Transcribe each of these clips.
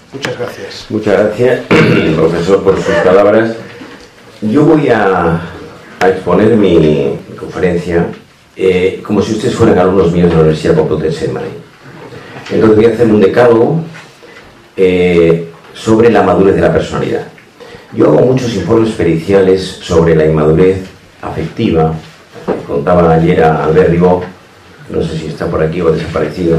Muchas gracias. Muchas gracias, profesor, por sus palabras. Yo voy a exponer mi conferencia como si ustedes fueran alumnos míos de la Universidad Complutense de Madrid. Entonces voy a hacer un decálogo sobre la madurez de la personalidad. Yo hago muchos informes periciales sobre la inmadurez afectiva. Contaba ayer a Albert Ribot, no sé si está por aquí o ha desaparecido,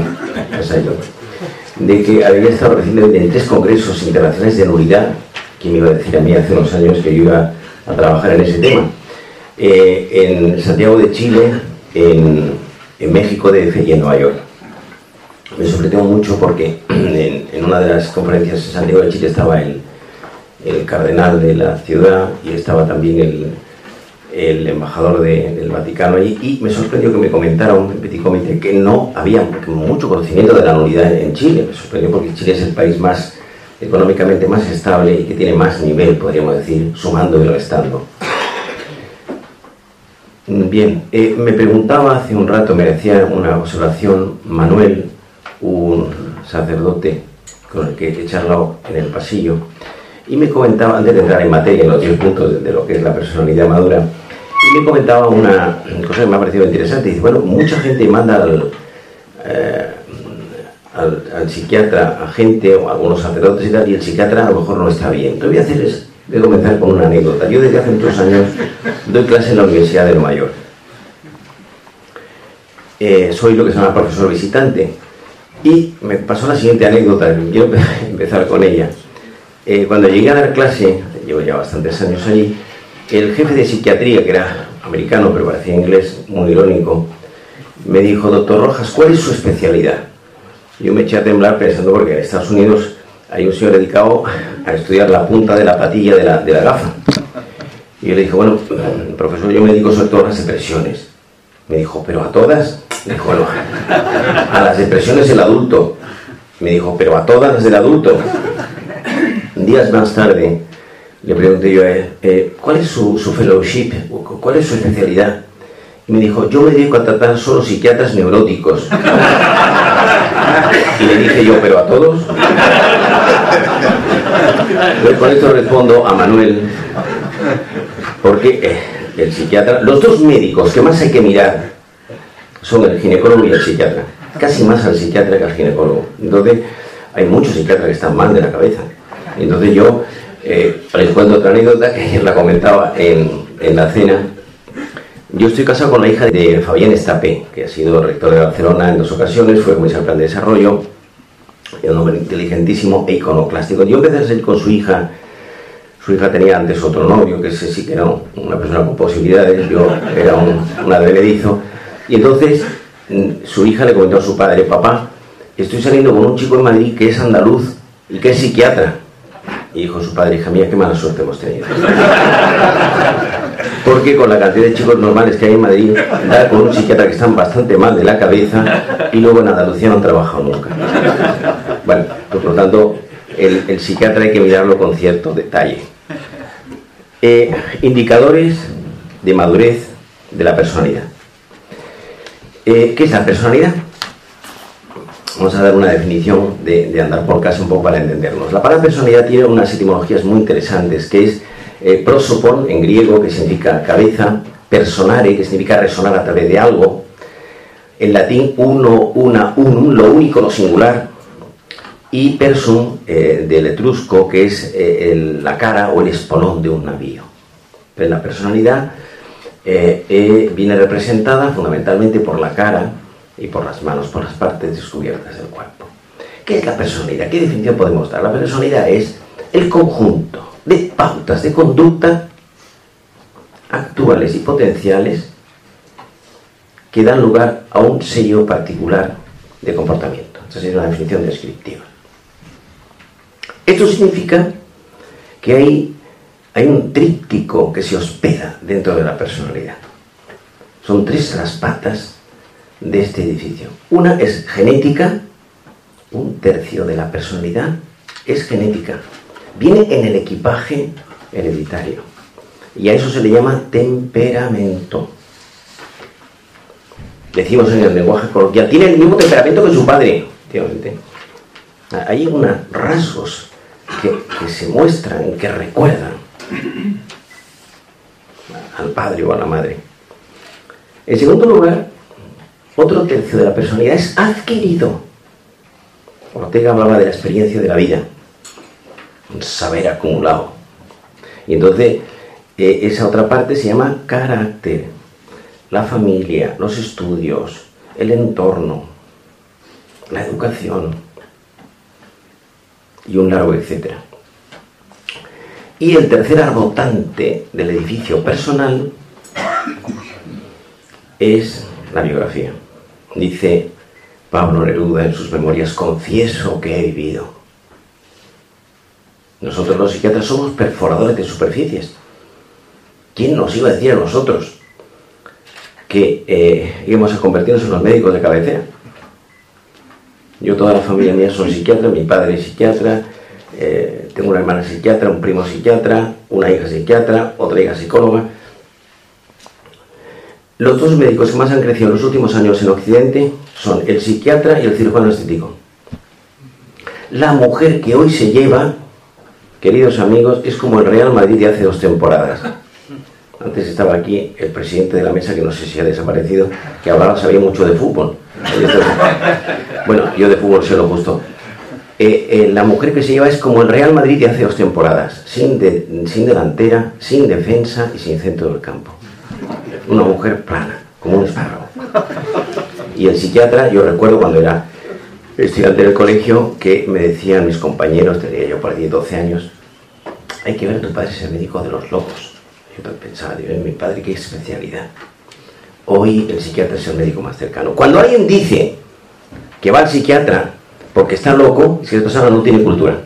de que había estado recientemente en 3 congresos internacionales de nulidad. ¿Quién me iba a decir a mí hace unos años que yo iba a trabajar en ese tema? En Santiago de Chile, en México DF y en Nueva York. Me sorprendió mucho porque en una de las conferencias en Santiago de Chile estaba el cardenal de la ciudad y estaba también el embajador del Vaticano allí, y me sorprendió que me comentara un petit comité que no había mucho conocimiento de la nulidad en Chile. Me sorprendió porque Chile es el país más económicamente más estable y que tiene más nivel, podríamos decir, sumando y restando. Bien, me preguntaba hace un rato, me hacía una observación Manuel, un sacerdote con el que he charlado en el pasillo, y me comentaba, antes de entrar en materia, en los 10 puntos de lo que es la personalidad madura, y me comentaba una cosa que me ha parecido interesante. Dice, bueno, mucha gente manda al psiquiatra a gente, o a algunos sacerdotes y tal, y el psiquiatra a lo mejor no está bien. Lo que voy a hacer es, voy a comenzar con una anécdota. Yo desde hace muchos años doy clase en la Universidad de Nueva York. Soy lo que se llama profesor visitante. Y me pasó la siguiente anécdota, quiero empezar con ella. Cuando llegué a dar clase, llevo ya bastantes años allí, el jefe de psiquiatría, que era americano pero parecía inglés, muy irónico, me dijo, doctor Rojas, ¿cuál es su especialidad? Yo me eché a temblar pensando, porque en Estados Unidos hay un señor dedicado a estudiar la punta de la patilla de la gafa. Y yo le dije, bueno, profesor, yo me dedico sobre todo a las depresiones. Me dijo, ¿pero a todas? Me dijo, bueno, a las depresiones del adulto. Me dijo, ¿pero a todas las del adulto? Días más tarde le pregunté yo a él, ¿cuál es su fellowship? ¿Cuál es su especialidad? Y me dijo, yo me dedico a tratar solo psiquiatras neuróticos. Y le dije yo, ¿pero a todos? Pues con esto respondo a Manuel, porque el psiquiatra, los dos médicos que más hay que mirar son el ginecólogo y el psiquiatra, casi más al psiquiatra que al ginecólogo. Entonces hay muchos psiquiatras que están mal de la cabeza. Entonces yo les cuento otra anécdota que ayer la comentaba en la cena. Yo estoy casado con la hija de Fabián Estapé, que ha sido rector de Barcelona en 2 ocasiones, fue comisario de plan de desarrollo, un hombre inteligentísimo e iconoclástico. Yo empecé a salir con su hija tenía antes otro novio, que ese sí que era una persona con posibilidades, yo era un advenedizo, y entonces su hija le comentó a su padre, papá, estoy saliendo con un chico en Madrid que es andaluz y que es psiquiatra. Y dijo su padre, hija mía, qué mala suerte hemos tenido. Porque con la cantidad de chicos normales que hay en Madrid, dar con un psiquiatra que están bastante mal de la cabeza y luego en Andalucía no han trabajado nunca. Bueno, pues por lo tanto, el psiquiatra hay que mirarlo con cierto detalle. Indicadores de madurez de la personalidad. ¿Qué es la personalidad? Vamos a dar una definición de andar por casa un poco para entendernos. La palabra personalidad tiene unas etimologías muy interesantes, que es prosopon en griego, que significa cabeza, personare, que significa resonar a través de algo, en latín uno, una, unum, lo único, lo singular, y persum del etrusco, que es la cara o el espolón de un navío. Pero la personalidad viene representada fundamentalmente por la cara y por las manos, por las partes descubiertas del cuerpo. ¿Qué es la personalidad? ¿Qué definición podemos dar? La personalidad es el conjunto de pautas de conducta actuales y potenciales que dan lugar a un sello particular de comportamiento. Esa sería una definición descriptiva. Esto significa que hay un tríptico que se hospeda dentro de la personalidad. Son 3 las patas de este edificio. Una es genética, 1/3 de la personalidad es genética. Viene en el equipaje hereditario. Y a eso se le llama temperamento. Decimos en el lenguaje coloquial, tiene el mismo temperamento que su padre, efectivamente. Hay unos rasgos que se muestran, que recuerdan al padre o a la madre. En segundo lugar, otro tercio de la personalidad es adquirido. Ortega hablaba de la experiencia de la vida, un saber acumulado. Y entonces, esa otra parte se llama carácter, la familia, los estudios, el entorno, la educación y un largo etcétera. Y el tercer arbotante del edificio personal es la biografía. Dice Pablo Neruda en sus memorias: confieso que he vivido. Nosotros los psiquiatras somos perforadores de superficies. ¿Quién nos iba a decir a nosotros que íbamos a convertirnos en los médicos de cabecera? Yo, toda la familia mía son psiquiatras, mi padre es psiquiatra, tengo una hermana psiquiatra, un primo psiquiatra, una hija psiquiatra, otra hija psicóloga. Los dos médicos que más han crecido en los últimos años en Occidente son el psiquiatra y el cirujano estético. La mujer que hoy se lleva, queridos amigos, es como el Real Madrid de hace 2 temporadas. Antes estaba aquí el presidente de la mesa, que no sé si ha desaparecido, que hablaba, sabía mucho de fútbol. Bueno, yo de fútbol sé lo justo. La mujer que se lleva es como el Real Madrid de hace 2 temporadas, sin delantera, sin defensa y sin centro del campo. Una mujer plana, como un espárrago. Y el psiquiatra, yo recuerdo cuando era estudiante del colegio, que me decían mis compañeros, tenía yo por ahí 12 años: hay que ver a tu padre, es el médico de los locos. Yo pensaba, Dios, mi padre, qué especialidad. Hoy el psiquiatra es el médico más cercano. Cuando alguien dice que va al psiquiatra porque está loco, es que esta persona no tiene cultura.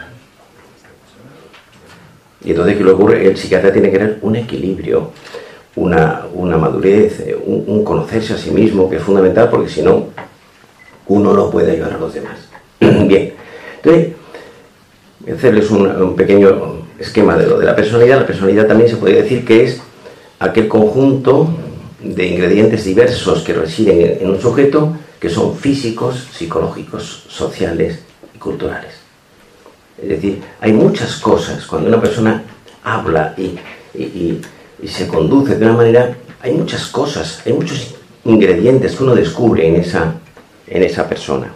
Y entonces, ¿qué le ocurre? El psiquiatra tiene que tener un equilibrio, una madurez, un conocerse a sí mismo, que es fundamental, porque si no, uno no puede ayudar a los demás. Bien, entonces, voy a hacerles un pequeño esquema de lo de la personalidad. La personalidad también se podría decir que es aquel conjunto de ingredientes diversos que residen en un sujeto, que son físicos, psicológicos, sociales y culturales. Es decir, hay muchas cosas. Cuando una persona habla y se conduce de una manera, hay muchas cosas, hay muchos ingredientes que uno descubre en esa persona.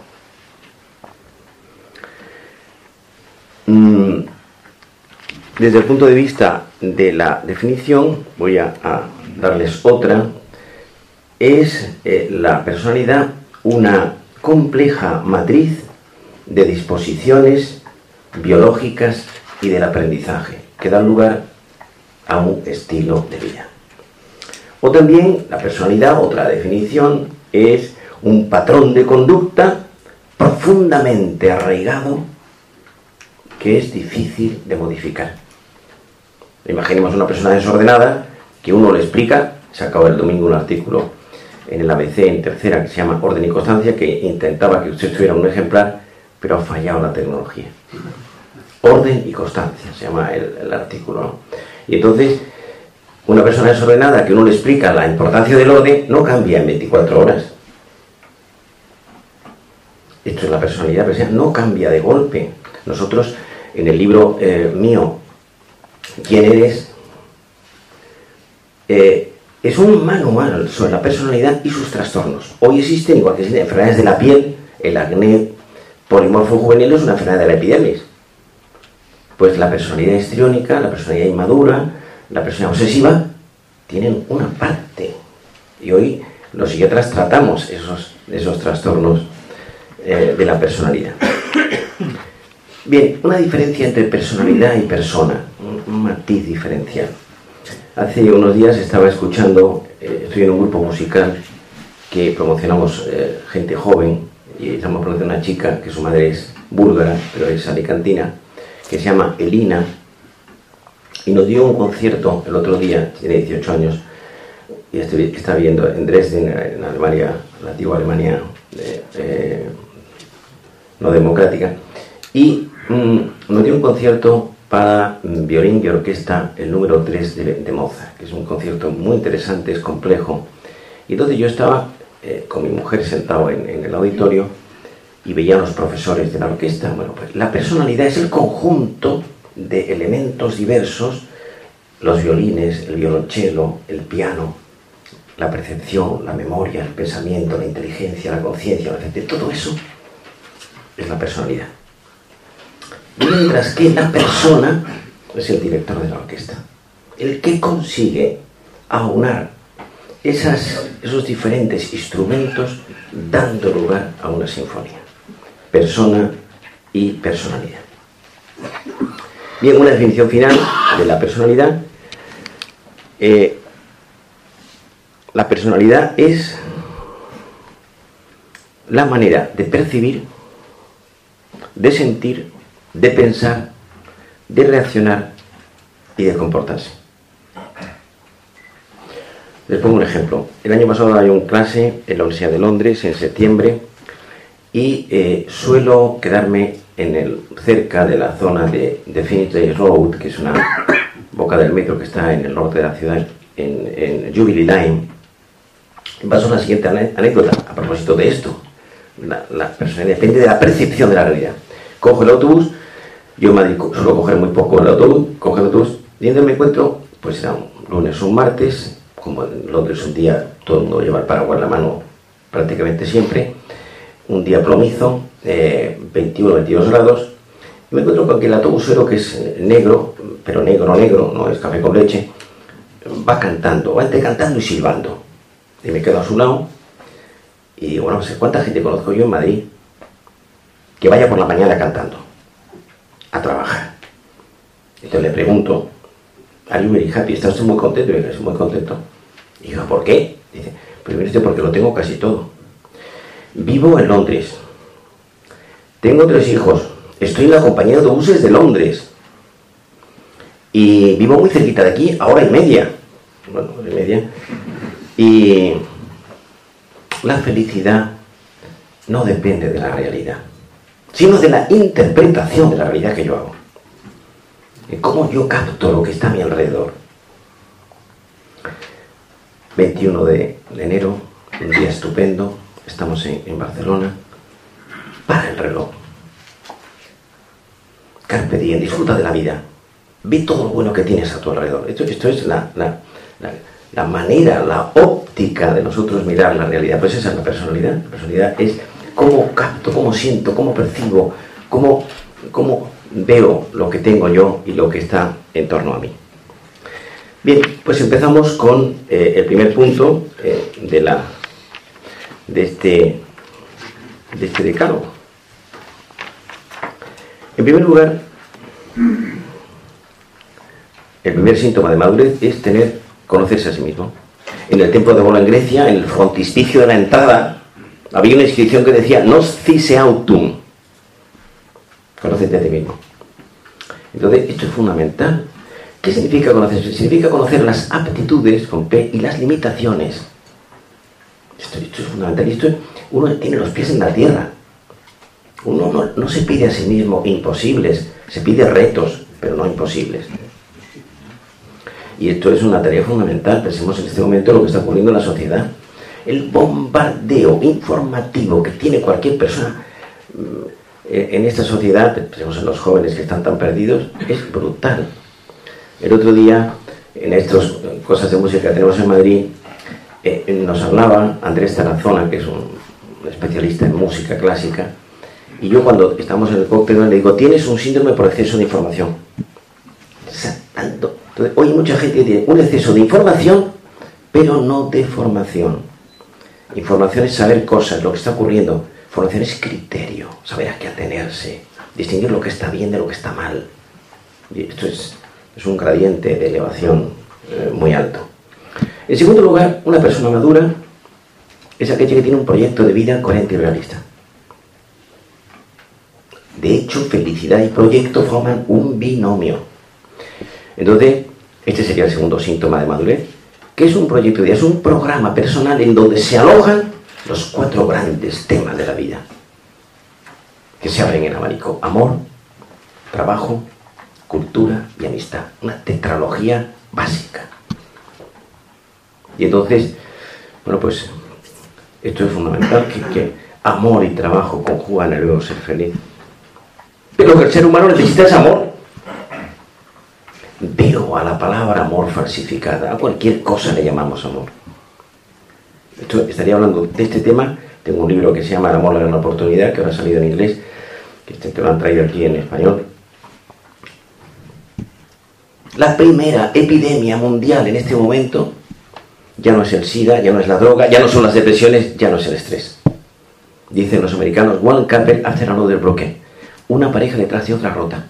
Desde el punto de vista de la definición, voy a darles otra. Es la personalidad una compleja matriz de disposiciones biológicas y del aprendizaje que dan lugar a un estilo de vida. O también la personalidad, otra definición, es un patrón de conducta profundamente arraigado que es difícil de modificar. Imaginemos una persona desordenada que uno le explica. Se acaba el domingo un artículo en el ABC, en tercera, que se llama Orden y Constancia, que intentaba que usted tuviera un ejemplar, pero ha fallado la tecnología. Orden y Constancia se llama el artículo, ¿no? Y entonces, una persona desordenada que uno le explica la importancia del orden, no cambia en 24 horas. Esto es la personalidad, no cambia de golpe. Nosotros, en el libro mío, ¿Quién eres?, es un manual sobre la personalidad y sus trastornos. Hoy existen, igual que existen enfermedades de la piel, el acné polimorfo juvenil es una enfermedad de la epidermis. Pues la personalidad histriónica, la personalidad inmadura, la personalidad obsesiva, tienen una parte. Y hoy los psiquiatras tratamos esos trastornos de la personalidad. Bien, una diferencia entre personalidad y persona, un matiz diferencial. Hace unos días estaba escuchando, estoy en un grupo musical que promocionamos gente joven, y estamos promocionando a una chica que su madre es búlgara, pero es alicantina, que se llama Elina, y nos dio un concierto el otro día, tiene 18 años, y está viviendo en Dresden, en Alemania, la antigua Alemania no democrática, y nos dio un concierto para violín y orquesta, el número 3 de Mozart, que es un concierto muy interesante, es complejo. Y entonces yo estaba con mi mujer sentado en el auditorio, y veía a los profesores de la orquesta. Bueno, pues la personalidad es el conjunto de elementos diversos, los violines, el violonchelo, el piano, la percepción, la memoria, el pensamiento, la inteligencia, la conciencia, todo eso es la personalidad. Mientras que la persona es el director de la orquesta, el que consigue aunar esos diferentes instrumentos dando lugar a una sinfonía. Persona y personalidad. Bien, una definición final de la personalidad. La personalidad es la manera de percibir, de sentir, de pensar, de reaccionar y de comportarse. Les pongo un ejemplo. El año pasado hay una clase en la Universidad de Londres en septiembre y suelo quedarme cerca de la zona de Finchley Road, que es una boca del metro que está en el norte de la ciudad, en Jubilee Line. Paso a la siguiente anécdota a propósito de esto. La personalidad depende de la percepción de la realidad. Cojo el autobús, yo en Madrid suelo coger muy poco el autobús, cojo el autobús y entonces me encuentro, pues era un lunes o un martes, como en Londres un día todo el mundo lleva el paraguas en la mano prácticamente siempre, un día plomizo, 21 22 grados, y me encuentro con que el autobusero, que es negro, pero negro, no es café con leche, va cantando, va entre cantando y silbando. Y me quedo a su lado y digo, bueno, no sé cuánta gente conozco yo en Madrid que vaya por la mañana cantando a trabajar. Entonces le pregunto, ¿are you very happy? ¿Está usted muy contento? Y dice, estoy muy contento. Y digo, ¿por qué? Dice, pues mire usted, porque lo tengo casi todo. Vivo en Londres, tengo 3 hijos, estoy en la compañía de autobuses de Londres y vivo muy cerquita de aquí, a hora y media. Bueno, hora y media. Y la felicidad no depende de la realidad, sino de la interpretación de la realidad que yo hago. Y cómo yo capto lo que está a mi alrededor. 21 de enero, un día estupendo, estamos en Barcelona. Para el reloj. Carpe diem, disfruta de la vida. Ve todo lo bueno que tienes a tu alrededor. Esto es la manera, la óptica de nosotros mirar la realidad. Pues esa es la personalidad. La personalidad es cómo capto, cómo siento, cómo percibo, cómo veo lo que tengo yo y lo que está en torno a mí. Bien, pues empezamos con el primer punto de este decálogo. En primer lugar, el primer síntoma de madurez es conocerse a sí mismo. En el templo de Apolo en Grecia, en el frontispicio de la entrada, había una inscripción que decía Nos cise autum. Conócete a ti mismo. Entonces, esto es fundamental. ¿Qué significa conocerse? Significa conocer las aptitudes con P y las limitaciones. Esto es fundamental. Uno tiene los pies en la tierra. Uno no se pide a sí mismo imposibles, se pide retos, pero no imposibles. Y esto es una tarea fundamental. Pensemos en este momento lo que está ocurriendo en la sociedad. El bombardeo informativo que tiene cualquier persona en esta sociedad, pensemos en los jóvenes que están tan perdidos, es brutal. El otro día, en estas cosas de música que tenemos en Madrid, nos hablaba Andrés Tarazona, que es un especialista en música clásica, y yo cuando estamos en el cóctel le digo, tienes un síndrome por exceso de información. Entonces, hoy mucha gente tiene un exceso de información, pero no de formación. Información es saber cosas, lo que está ocurriendo. Formación es criterio, saber a qué atenerse, distinguir lo que está bien de lo que está mal. Y esto es un gradiente de elevación muy alto. En segundo lugar, una persona madura es aquella que tiene un proyecto de vida coherente y realista. De hecho, felicidad y proyecto forman un binomio. Entonces, este sería el segundo síntoma de madurez. ¿Qué es un proyecto de vida? Es un programa personal en donde se alojan los 4 grandes temas de la vida que se abren en abanico: amor, trabajo, cultura y amistad. Una tetralogía básica. Y entonces, bueno, pues esto es fundamental, que amor y trabajo conjugan el verbo ser feliz. Pero que el ser humano necesita es amor. Pero a la palabra amor falsificada, a cualquier cosa le llamamos amor. Esto, estaría hablando de este tema. Tengo un libro que se llama El amor, la gran oportunidad, que ahora ha salido en inglés, que te lo han traído aquí en español. La primera epidemia mundial en este momento ya no es el SIDA, ya no es la droga, ya no son las depresiones, ya no es el estrés. Dicen los americanos, one couple after another broken. Una pareja detrás de otra rota.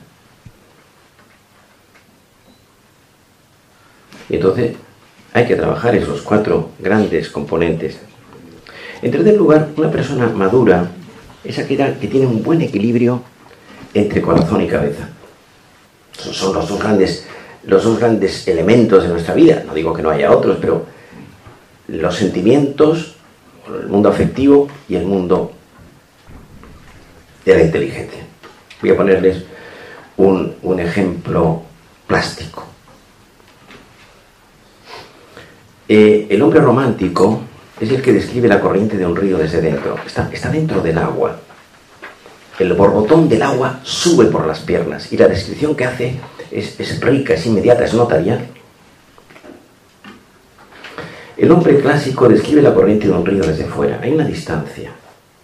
Y entonces hay que trabajar esos 4 grandes componentes. En tercer lugar, una persona madura es aquella que tiene un buen equilibrio entre corazón y cabeza. Esos son los dos grandes elementos de nuestra vida. No digo que no haya otros, pero los sentimientos, el mundo afectivo y el mundo de la inteligencia. Voy a ponerles un ejemplo plástico. El hombre romántico es el que describe la corriente de un río desde dentro. Está dentro del agua. El borbotón del agua sube por las piernas y la descripción que hace es rica, es inmediata, es notarial. El hombre clásico describe la corriente de un río desde fuera. Hay una distancia.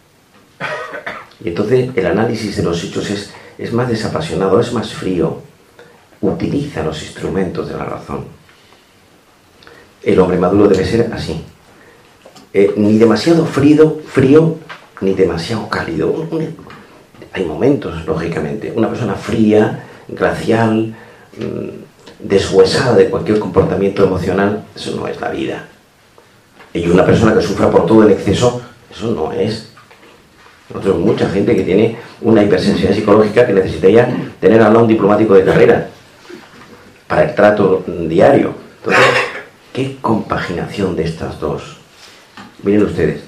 Y entonces el análisis de los hechos es más desapasionado, es más frío. Utiliza los instrumentos de la razón. El hombre maduro debe ser así. Ni demasiado frío, ni demasiado cálido. Hay momentos, lógicamente. Una persona fría, glacial, deshuesada de cualquier comportamiento emocional, eso no es la vida. Y una persona que sufra por todo el exceso, eso no es. Nosotros, mucha gente que tiene una hipersensibilidad psicológica que necesitaría tener al lado un diplomático de carrera para el trato diario. Entonces, ¿qué compaginación de estas dos? Miren ustedes.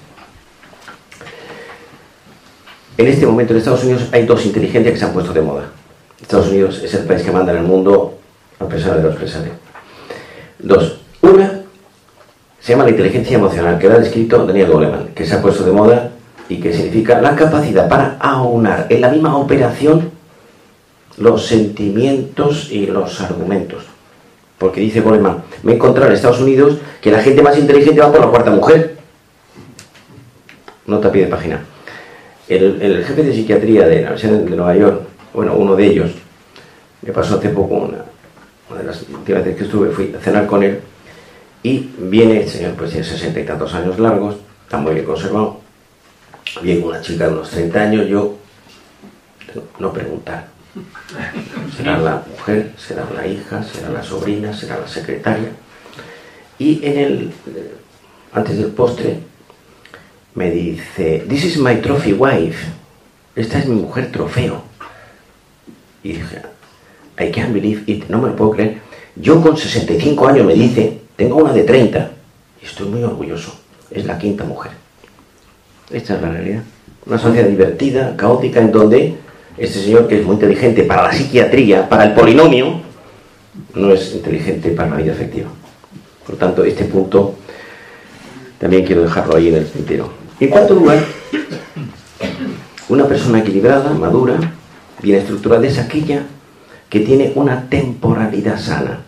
En este momento en Estados Unidos hay 2 inteligencias que se han puesto de moda. Estados Unidos es el país que manda en el mundo a pesar de los pesares. 2. Una se llama la inteligencia emocional, que lo ha descrito Daniel Goleman, que se ha puesto de moda y que significa la capacidad para aunar en la misma operación los sentimientos y los argumentos. Porque dice Goleman, me he encontrado en Estados Unidos que la gente más inteligente va por la 4ª mujer. Nota a pie de página. El jefe de psiquiatría de la Universidad de Nueva York, bueno, uno de ellos, me pasó hace poco una de las últimas veces que estuve, fui a cenar con él, y viene el señor, pues tiene 60 y tantos años largos, está muy bien conservado, viene una chica de unos 30 años, yo no preguntar. Será la mujer, será la hija, será la sobrina, será la secretaria. Y antes del postre, me dice, "This is my trophy wife." Esta es mi mujer trofeo. Y dije, I can't believe it, no me lo puedo creer. Yo con 65 años me dice, tengo una de 30, y estoy muy orgulloso. Es la 5ª mujer. Esta es la realidad. Una sociedad divertida, caótica, en donde este señor, que es muy inteligente para la psiquiatría, para el polinomio, no es inteligente para la vida afectiva. Por lo tanto, este punto también quiero dejarlo ahí en el tintero. En cuarto lugar, una persona equilibrada, madura, bien estructurada, es aquella que tiene una temporalidad sana.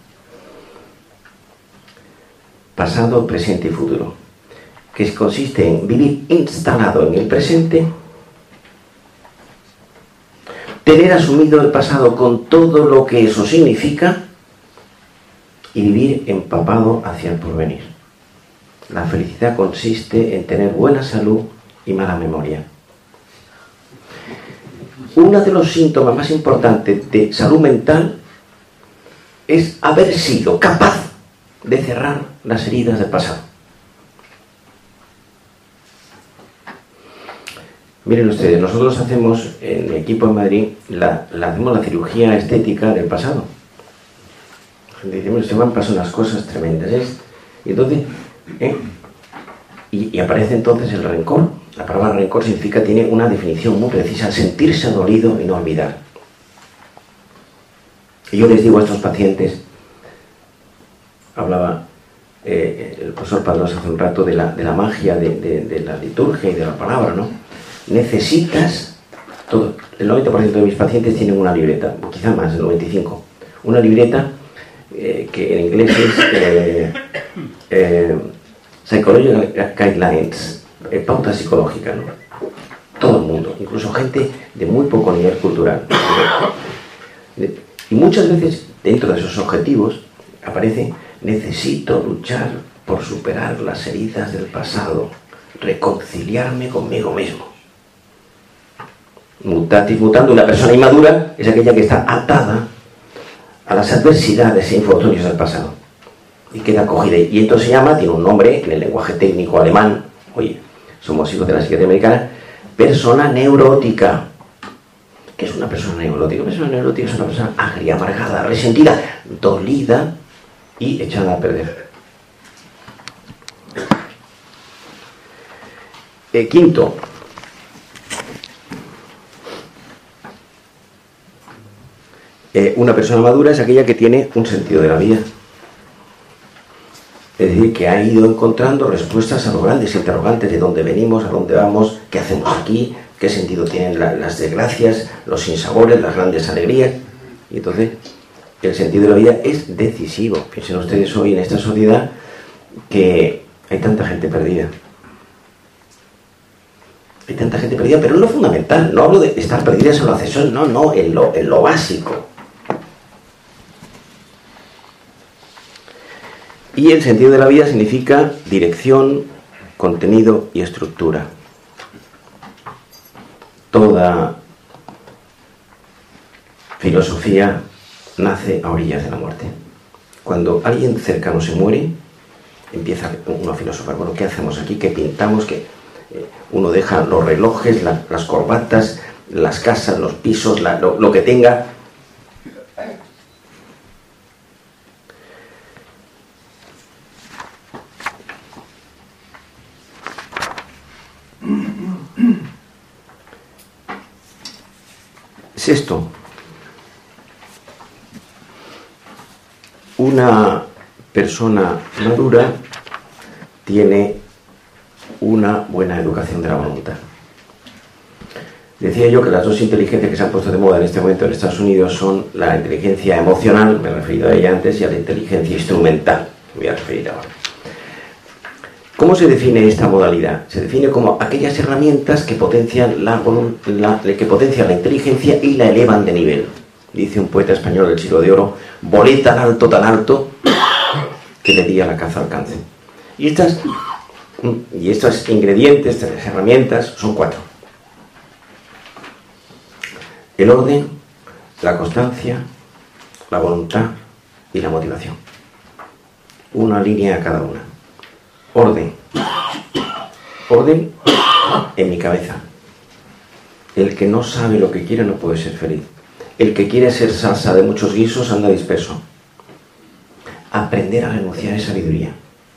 Pasado, presente y futuro. Que consiste en vivir instalado en el presente, tener asumido el pasado con todo lo que eso significa y vivir empapado hacia el porvenir. La felicidad consiste en tener buena salud y mala memoria. Uno de los síntomas más importantes de salud mental es haber sido capaz de cerrar las heridas del pasado. Miren ustedes, nosotros hacemos en mi equipo en Madrid hacemos la cirugía estética del pasado. Decimos, se van pasando unas cosas tremendas. Y entonces, y aparece entonces el rencor. La palabra rencor significa, tiene una definición muy precisa: sentirse dolido y no olvidar. Y yo les digo a estos pacientes, hablaba el profesor Padrós hace un rato de la magia de la liturgia y de la palabra, ¿no? necesitas, el 90% de mis pacientes tienen una libreta, quizá más, el 95%, una libreta que en inglés es Psychological Guidelines, pauta psicológica, ¿no? Todo el mundo, incluso gente de muy poco nivel cultural. Y muchas veces dentro de esos objetivos aparece: necesito luchar por superar las heridas del pasado, reconciliarme conmigo mismo. Mutatis mutandis, una persona inmadura es aquella que está atada a las adversidades e infortunios del pasado y queda acogida. Y esto se llama, tiene un nombre en el lenguaje técnico alemán, oye, somos hijos de la psiquiatría americana, persona neurótica. ¿Qué es una persona neurótica? Una persona neurótica es una persona agria, amargada, resentida, dolida y echada a perder. Quinto, una persona madura es aquella que tiene un sentido de la vida. Es decir, que ha ido encontrando respuestas a los grandes interrogantes de dónde venimos, a dónde vamos, qué hacemos aquí, qué sentido tienen las desgracias, los sinsabores, las grandes alegrías. Y entonces, el sentido de la vida es decisivo. Piensen ustedes hoy en esta sociedad que hay tanta gente perdida. Hay tanta gente perdida, pero en lo fundamental. No hablo de estar perdidas en lo accesorio, no, en lo básico. Y el sentido de la vida significa dirección, contenido y estructura. Toda filosofía nace a orillas de la muerte. Cuando alguien cercano se muere, empieza uno a filosofar. Bueno, ¿qué hacemos aquí? ¿Qué pintamos? Uno deja los relojes, las corbatas, las casas, los pisos, lo que tenga. Sexto, una persona madura tiene una buena educación de la voluntad. Decía yo que las dos inteligencias que se han puesto de moda en este momento en Estados Unidos son la inteligencia emocional, me he referido a ella antes, y a la inteligencia instrumental, me voy a referir ahora. ¿Cómo se define esta modalidad? Se define como aquellas herramientas que potencian la inteligencia y la elevan de nivel. Dice un poeta español del siglo de oro: volé tan alto, que le di a la caza alcance. Y estos ingredientes, estas herramientas, son 4. El orden, la constancia, la voluntad y la motivación. Una línea a cada una. Orden. Orden en mi cabeza. El que no sabe lo que quiere no puede ser feliz. El que quiere ser salsa de muchos guisos anda disperso. Aprender a renunciar es sabiduría.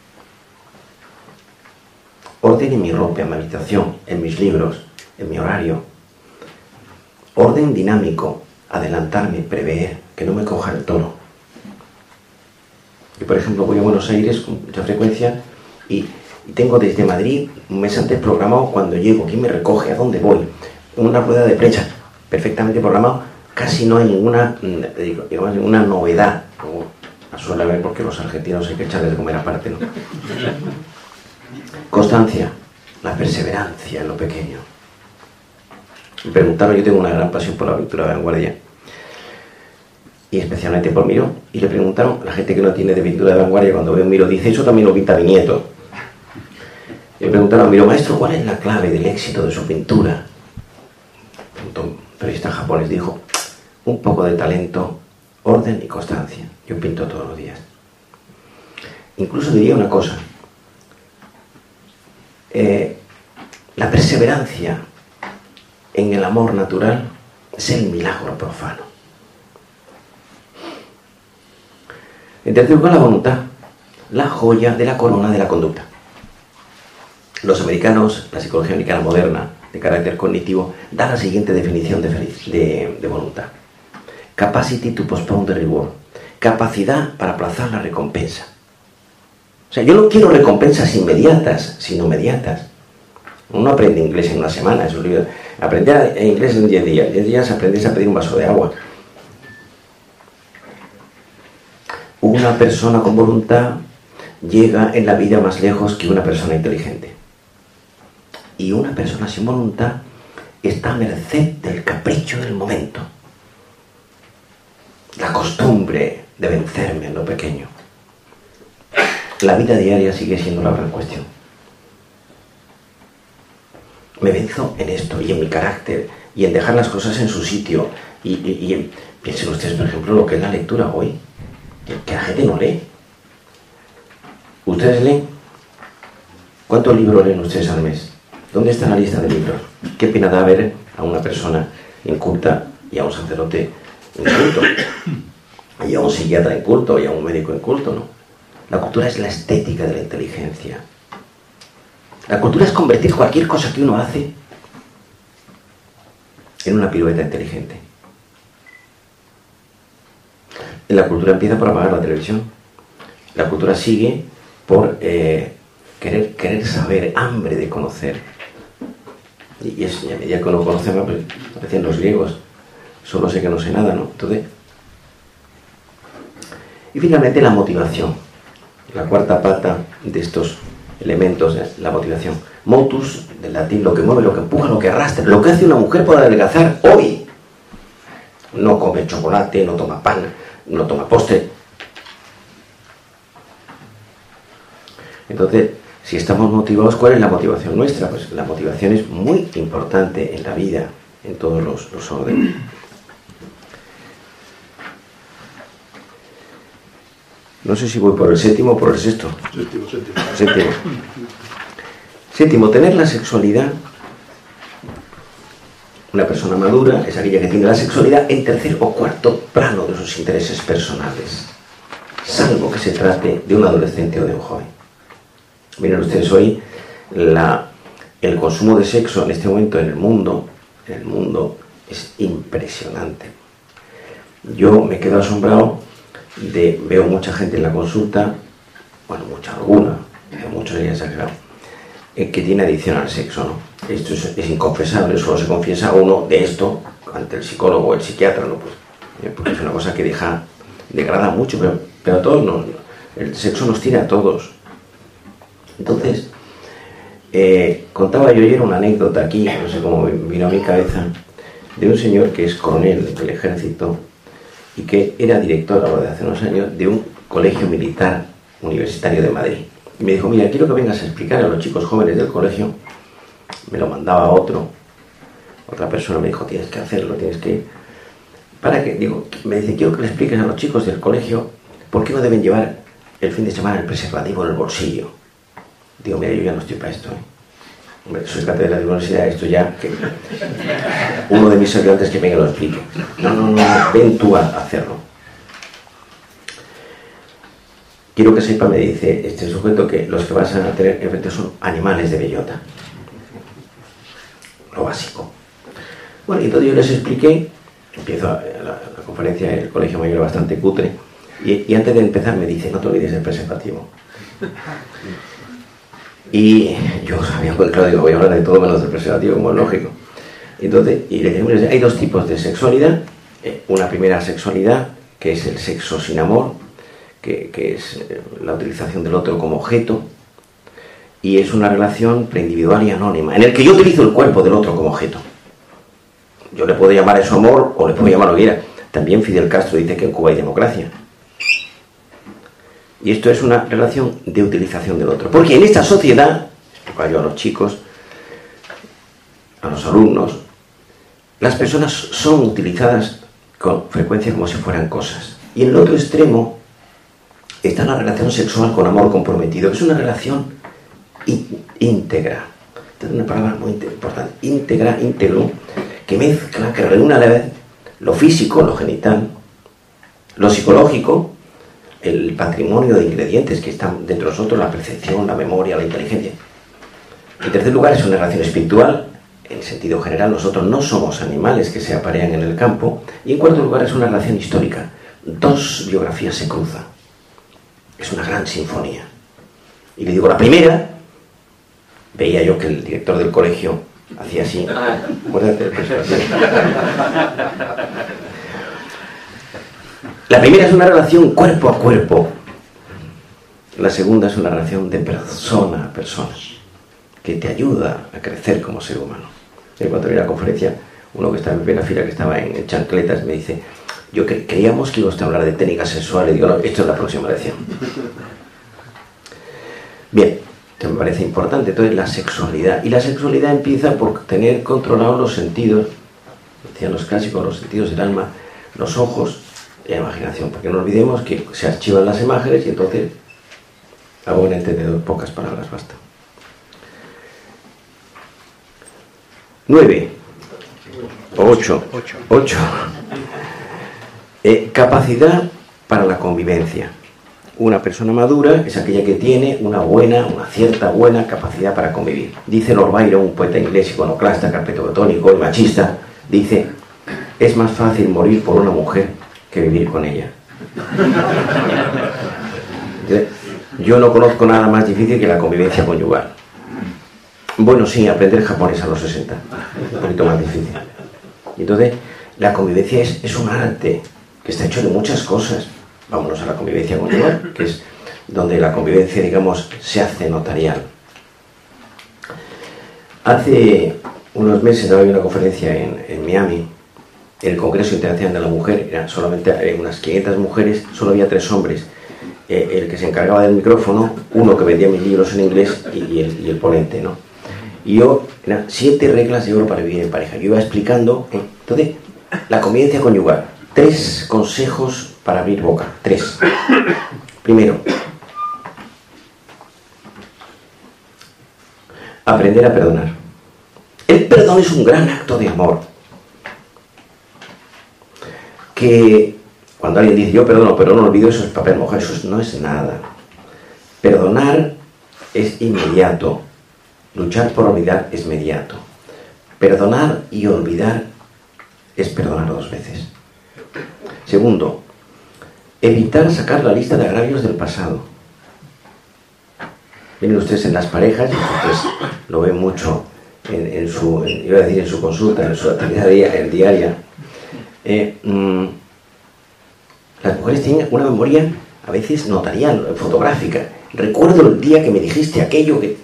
Orden en mi ropa, en mi habitación, en mis libros, en mi horario. Orden dinámico, adelantarme, prever, que no me coja el toro. Yo, por ejemplo, voy a Buenos Aires con mucha frecuencia y tengo desde Madrid un mes antes programado cuando llego, quién me recoge, a dónde voy, una rueda de prensa perfectamente programado, casi no hay ninguna novedad, como suele haber porque los argentinos hay que echarles de comer aparte, ¿no? Constancia, la perseverancia en lo pequeño. Me preguntaron, yo tengo una gran pasión por la lectura de vanguardia y especialmente por Miró, y le preguntaron, la gente que no tiene de pintura de vanguardia cuando ve un Miró dice, eso también lo pinta mi nieto. Le preguntaron a Miró, maestro, ¿cuál es la clave del éxito de su pintura? Un periodista japonés dijo, un poco de talento, orden y constancia. Yo pinto todos los días. Incluso diría una cosa, la perseverancia en el amor natural es el milagro profano. En tercer lugar, la voluntad, la joya de la corona de la conducta. Los americanos, la psicología americana moderna, de carácter cognitivo, da la siguiente definición de voluntad. Capacity to postpone the reward. Capacidad para aplazar la recompensa. O sea, yo no quiero recompensas inmediatas, sino mediatas. Uno aprende inglés en una semana, es un libro. Aprender inglés en 10 días. 10 días aprendes a pedir un vaso de agua. Una persona con voluntad llega en la vida más lejos que una persona inteligente. Y una persona sin voluntad está a merced del capricho del momento. La costumbre de vencerme en lo pequeño. La vida diaria sigue siendo la gran cuestión. Me venzo en esto y en mi carácter y en dejar las cosas en su sitio y piensen ustedes, por ejemplo, lo que es la lectura hoy, que la gente no lee. ¿Ustedes leen? ¿Cuántos libros leen ustedes al mes? ¿Dónde está la lista de libros? Qué pena da ver a una persona inculta y a un sacerdote inculto y a un psiquiatra inculto y a un médico inculto, ¿no? La cultura es la estética de la inteligencia. La cultura es convertir cualquier cosa que uno hace en una pirueta inteligente. La cultura empieza por apagar la televisión. La cultura sigue por querer saber, hambre de conocer. Y es, a medida que uno conoce más, pues, decían los griegos, solo sé que no sé nada, ¿no? Entonces, y finalmente la motivación. La cuarta pata de estos elementos es la motivación. Motus, del latín, lo que mueve, lo que empuja, lo que arrastra, lo que hace una mujer por adelgazar hoy. No come chocolate, no toma pan, no toma postre. Entonces, si estamos motivados, ¿cuál es la motivación nuestra? Pues la motivación es muy importante en la vida, en todos los órdenes. No sé si voy por el séptimo o por el sexto. Séptimo, tener la sexualidad. Una persona madura es aquella que tiene la sexualidad en tercer o cuarto plano de sus intereses personales, salvo que se trate de un adolescente o de un joven. Miren ustedes, hoy el consumo de sexo en este momento en el mundo es impresionante. Yo me quedo asombrado veo mucha gente en la consulta, bueno, muchos ya exagerado, que tiene adicción al sexo, ¿no? Esto es inconfesable, solo se confiesa uno de esto ante el psicólogo o el psiquiatra, ¿no? Porque es una cosa que degrada mucho, pero a todos el sexo nos tira a todos. Entonces, contaba yo ayer una anécdota aquí, no sé cómo vino a mi cabeza, de un señor que es coronel del ejército y que era director ahora de hace unos años de un colegio militar universitario de Madrid. Y me dijo, mira, quiero que vengas a explicar a los chicos jóvenes del colegio. Me lo mandaba otra persona me dijo, tienes que hacerlo, tienes que... me dice, quiero que le expliques a los chicos del colegio por qué no deben llevar el fin de semana el preservativo en el bolsillo. Digo, mira, yo ya no estoy para esto, Hombre, soy catedrático de la universidad, esto ya, que uno de mis ayudantes que venga lo explique. No, ven tú a hacerlo. Quiero que sepa, me dice este sujeto, que los que vas a tener enfrente son animales de bellota. Lo básico. Bueno, y entonces yo les expliqué, empiezo la conferencia en el colegio mayor bastante cutre, y antes de empezar me dice, no te olvides del preservativo. Y yo había encontrado, digo, voy a hablar de todo menos del preservativo, como es lógico. Entonces, y le dije, mira, hay dos tipos de sexualidad. Una primera sexualidad, que es el sexo sin amor, que es la utilización del otro como objeto, y es una relación preindividual y anónima, en el que yo utilizo el cuerpo del otro como objeto. Yo le puedo llamar eso amor o le puedo llamar lo que quiera. También Fidel Castro dice que en Cuba hay democracia. Y esto es una relación de utilización del otro. Porque en esta sociedad, explico yo a los chicos, a los alumnos, las personas son utilizadas con frecuencia como si fueran cosas. Y en el otro extremo está la relación sexual con amor comprometido, que es una relación íntegra. Esta es una palabra muy importante. Íntegra, íntegro, que mezcla, que reúne a la vez lo físico, lo genital, lo psicológico, el patrimonio de ingredientes que están dentro de nosotros, la percepción, la memoria, la inteligencia. En tercer lugar, es una relación espiritual. En sentido general, nosotros no somos animales que se aparean en el campo. Y en cuarto lugar, es una relación histórica. Dos biografías se cruzan. Es una gran sinfonía. Y le digo, la primera veía yo que el director del colegio hacía así. Acuérdate, la primera es una relación cuerpo a cuerpo. La segunda es una relación de persona a persona, que te ayuda a crecer como ser humano. En cuanto vi la conferencia, uno que estaba en primera fila, que estaba en chancletas, me dice: yo creíamos que iba usted a hablar de técnicas sexuales. Digo, no, esto es la próxima lección. Bien, esto me parece importante. Entonces, la sexualidad. Y la sexualidad empieza por tener controlados los sentidos, decían los clásicos, los sentidos del alma, los ojos y la imaginación. Porque no olvidemos que se archivan las imágenes y entonces, a buen entendedor, pocas palabras basta. 9 o 8. Capacidad para la convivencia. Una persona madura es aquella que tiene una cierta buena capacidad para convivir. Dice Lord Byron, un poeta inglés iconoclasta, carpetobetónico y machista, dice: es más fácil morir por una mujer que vivir con ella. Yo no conozco nada más difícil que la convivencia conyugal. Bueno, sí, aprender japonés a los 60, un poquito más difícil. Y entonces, la convivencia es un arte que está hecho de muchas cosas. Vámonos a la convivencia conyugal, que es donde la convivencia, digamos, se hace notarial. Hace unos meses daba una conferencia en Miami, en el Congreso Internacional de la Mujer. Eran solamente unas 500 mujeres, solo había 3 hombres. El que se encargaba del micrófono, uno que vendía mis libros en inglés y el ponente, ¿no? Y yo, eran 7 reglas de oro para vivir en pareja. Yo iba explicando, entonces, la convivencia conyugal. 3 consejos para abrir boca. 3. Primero, aprender a perdonar. El perdón es un gran acto de amor. Que cuando alguien dice yo perdono, pero no olvido, eso es papel mojado, eso no es nada. Perdonar es inmediato. Luchar por olvidar es inmediato. Perdonar y olvidar es perdonar 2 veces. Segundo, evitar sacar la lista de agravios del pasado. Miren ustedes en las parejas, y ustedes lo ven mucho en su consulta, en su actividad diaria. Las mujeres tienen una memoria a veces notarial, fotográfica. Recuerdo el día que me dijiste aquello que...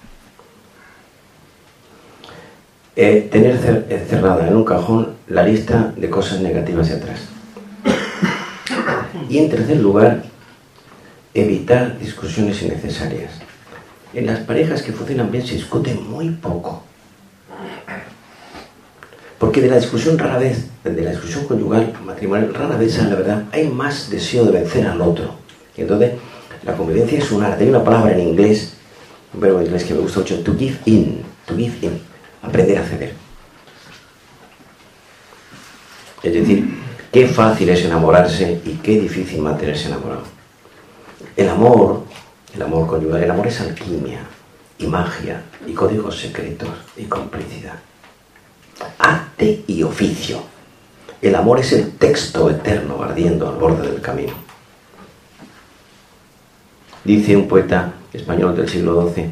tener cerrada en un cajón la lista de cosas negativas hacia atrás. Y en tercer lugar, evitar discusiones innecesarias. En las parejas que funcionan bien se discute muy poco. Porque de la discusión conyugal, matrimonial, rara vez sale la verdad. Hay más deseo de vencer al otro. Y entonces, la convivencia es un arte. Hay una palabra en inglés, un verbo en inglés que me gusta mucho, to give in. Aprender a ceder. Es decir, qué fácil es enamorarse y qué difícil mantenerse enamorado. El amor conyugal, el amor es alquimia y magia y códigos secretos y complicidad. Arte y oficio. El amor es el texto eterno ardiendo al borde del camino. Dice un poeta español del siglo XII,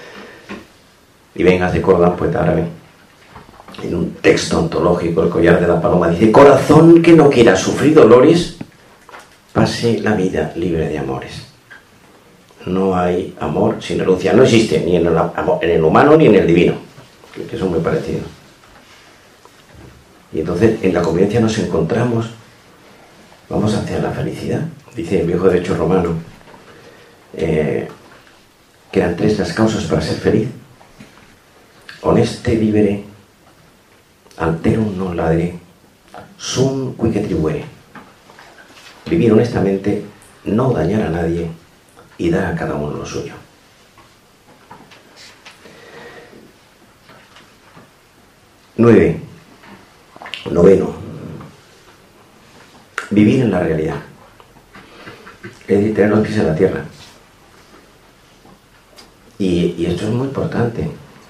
y vengas de Córdoba, poeta árabe, en un texto ontológico, El collar de la paloma, dice: corazón que no quiera sufrir dolores, pase la vida libre de amores. No hay amor sin renuncia. No existe ni en el humano ni en el divino, que son muy parecidos. Y entonces en la convivencia nos encontramos, vamos hacia la felicidad. Dice el viejo derecho romano que eran 3 las causas para ser feliz: honeste vivere, alterum non ladere, sum qui que tribuere. Vivir honestamente, no dañar a nadie y dar a cada uno lo suyo. Noveno, vivir en la realidad. Es decir, tener los pies en la tierra. Y esto es muy importante.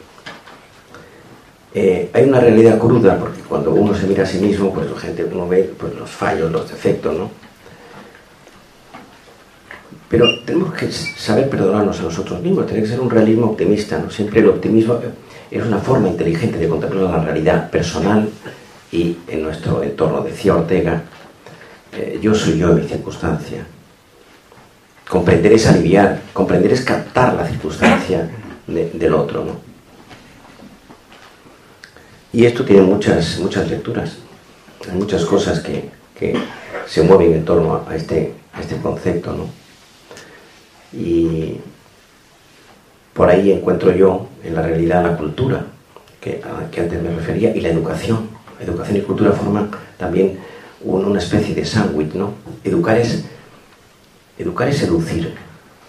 Hay una realidad cruda, porque cuando uno se mira a sí mismo, pues uno ve pues, los fallos, los defectos, ¿no? Pero tenemos que saber perdonarnos a nosotros mismos, tiene que ser un realismo optimista, ¿no? Siempre el optimismo es una forma inteligente de contemplar la realidad personal y en nuestro entorno. Decía Ortega, yo soy yo en mi circunstancia. Comprender es aliviar, comprender es captar la circunstancia del otro, ¿no? Y esto tiene muchas lecturas, hay muchas cosas que se mueven en torno a este concepto, ¿no? Y por ahí encuentro yo en la realidad la cultura, a que antes me refería, y la educación. Educación y cultura forman también una especie de sándwich, ¿no? Educar es seducir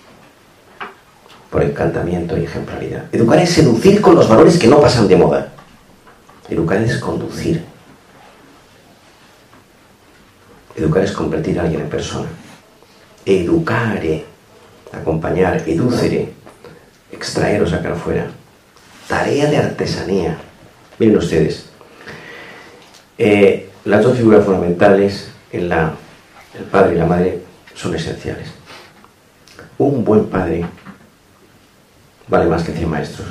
por encantamiento y ejemplaridad. Educar es seducir con los valores que no pasan de moda. Educar es conducir. Educar es convertir a alguien en persona. Educare, acompañar, educere, extraer o sacar fuera. Tarea de artesanía. Miren ustedes, las dos figuras fundamentales el padre y la madre son esenciales. Un buen padre vale más que 100 maestros.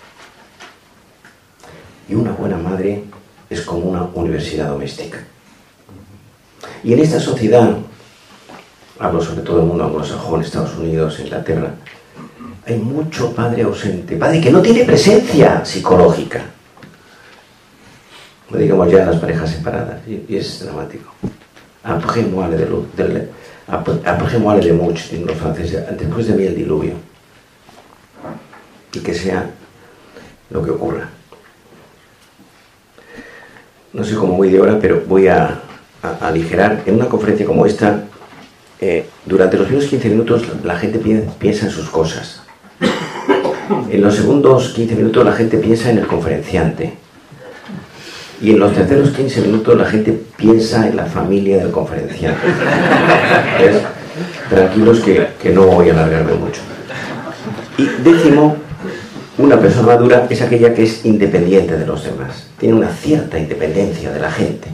Y una buena madre es como una universidad doméstica. Y en esta sociedad, hablo sobre todo del mundo anglosajón, Estados Unidos, Inglaterra, hay mucho padre ausente, padre que no tiene presencia psicológica. No digamos ya en las parejas separadas, y es dramático. Après moi le déluge, dicen los franceses, después de mí el diluvio. Y que sea lo que ocurra. No sé cómo voy de hora, pero voy a aligerar. En una conferencia como esta, durante los primeros 15 minutos la gente piensa en sus cosas. En los segundos 15 minutos la gente piensa en el conferenciante. Y en los terceros 15 minutos la gente piensa en la familia del conferenciante. ¿Ves? Tranquilos que no voy a alargarme mucho. Y décimo, una persona madura es aquella que es independiente de los demás. Tiene una cierta independencia de la gente.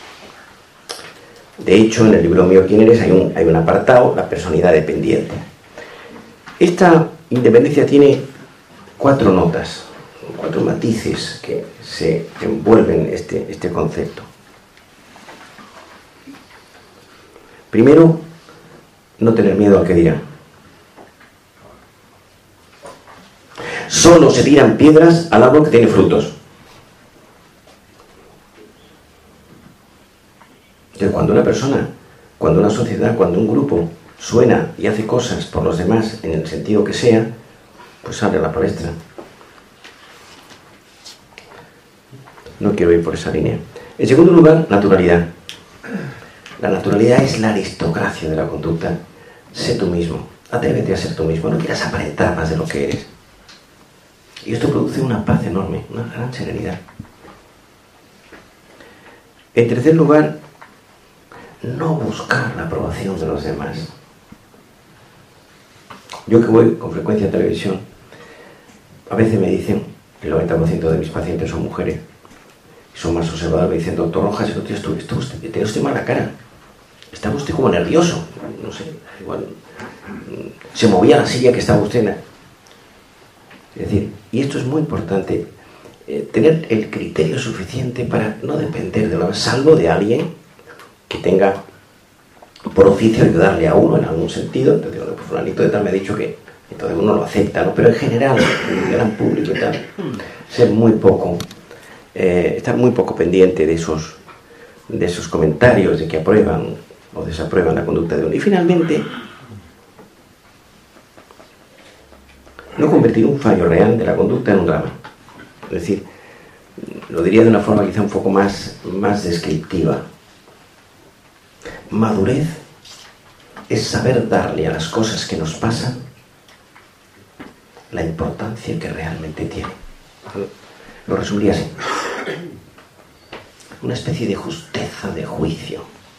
De hecho, en el libro mío ¿Quién eres? hay un apartado, la personalidad dependiente. Esta independencia tiene 4 notas, 4 matices que se envuelven este concepto. Primero, no tener miedo al que dirán. Solo se tiran piedras al árbol que tiene frutos. Entonces, cuando una persona, cuando una sociedad, cuando un grupo suena y hace cosas por los demás en el sentido que sea, pues abre la palestra. No quiero ir por esa línea. En segundo lugar, naturalidad. La naturalidad es la aristocracia de la conducta. Sé tú mismo. Atrévete a ser tú mismo. No quieras aparentar más de lo que eres. Y esto produce una paz enorme, una gran serenidad. En tercer lugar, no buscar la aprobación de los demás. Yo que voy con frecuencia a televisión, a veces me dicen, el 90% de mis pacientes son mujeres, y son más observadores, me dicen, doctor Rojas, tiene usted mala cara, estaba usted como nervioso, no sé, igual, se movía la silla que estaba usted en. Es decir, y esto es muy importante, tener el criterio suficiente para no depender de lo salvo de alguien que tenga por oficio ayudarle a uno en algún sentido. Entonces, bueno, pues fulanito de tal me ha dicho que entonces uno lo acepta, ¿no? Pero en general, en el gran público y tal, ser muy poco, estar muy poco pendiente de esos comentarios de que aprueban o desaprueban la conducta de uno. Y finalmente, no convertir un fallo real de la conducta en un drama. Es decir, lo diría de una forma quizá un poco más descriptiva. Madurez es saber darle a las cosas que nos pasan la importancia que realmente tienen. Lo resumiría así. Una especie de justeza de juicio.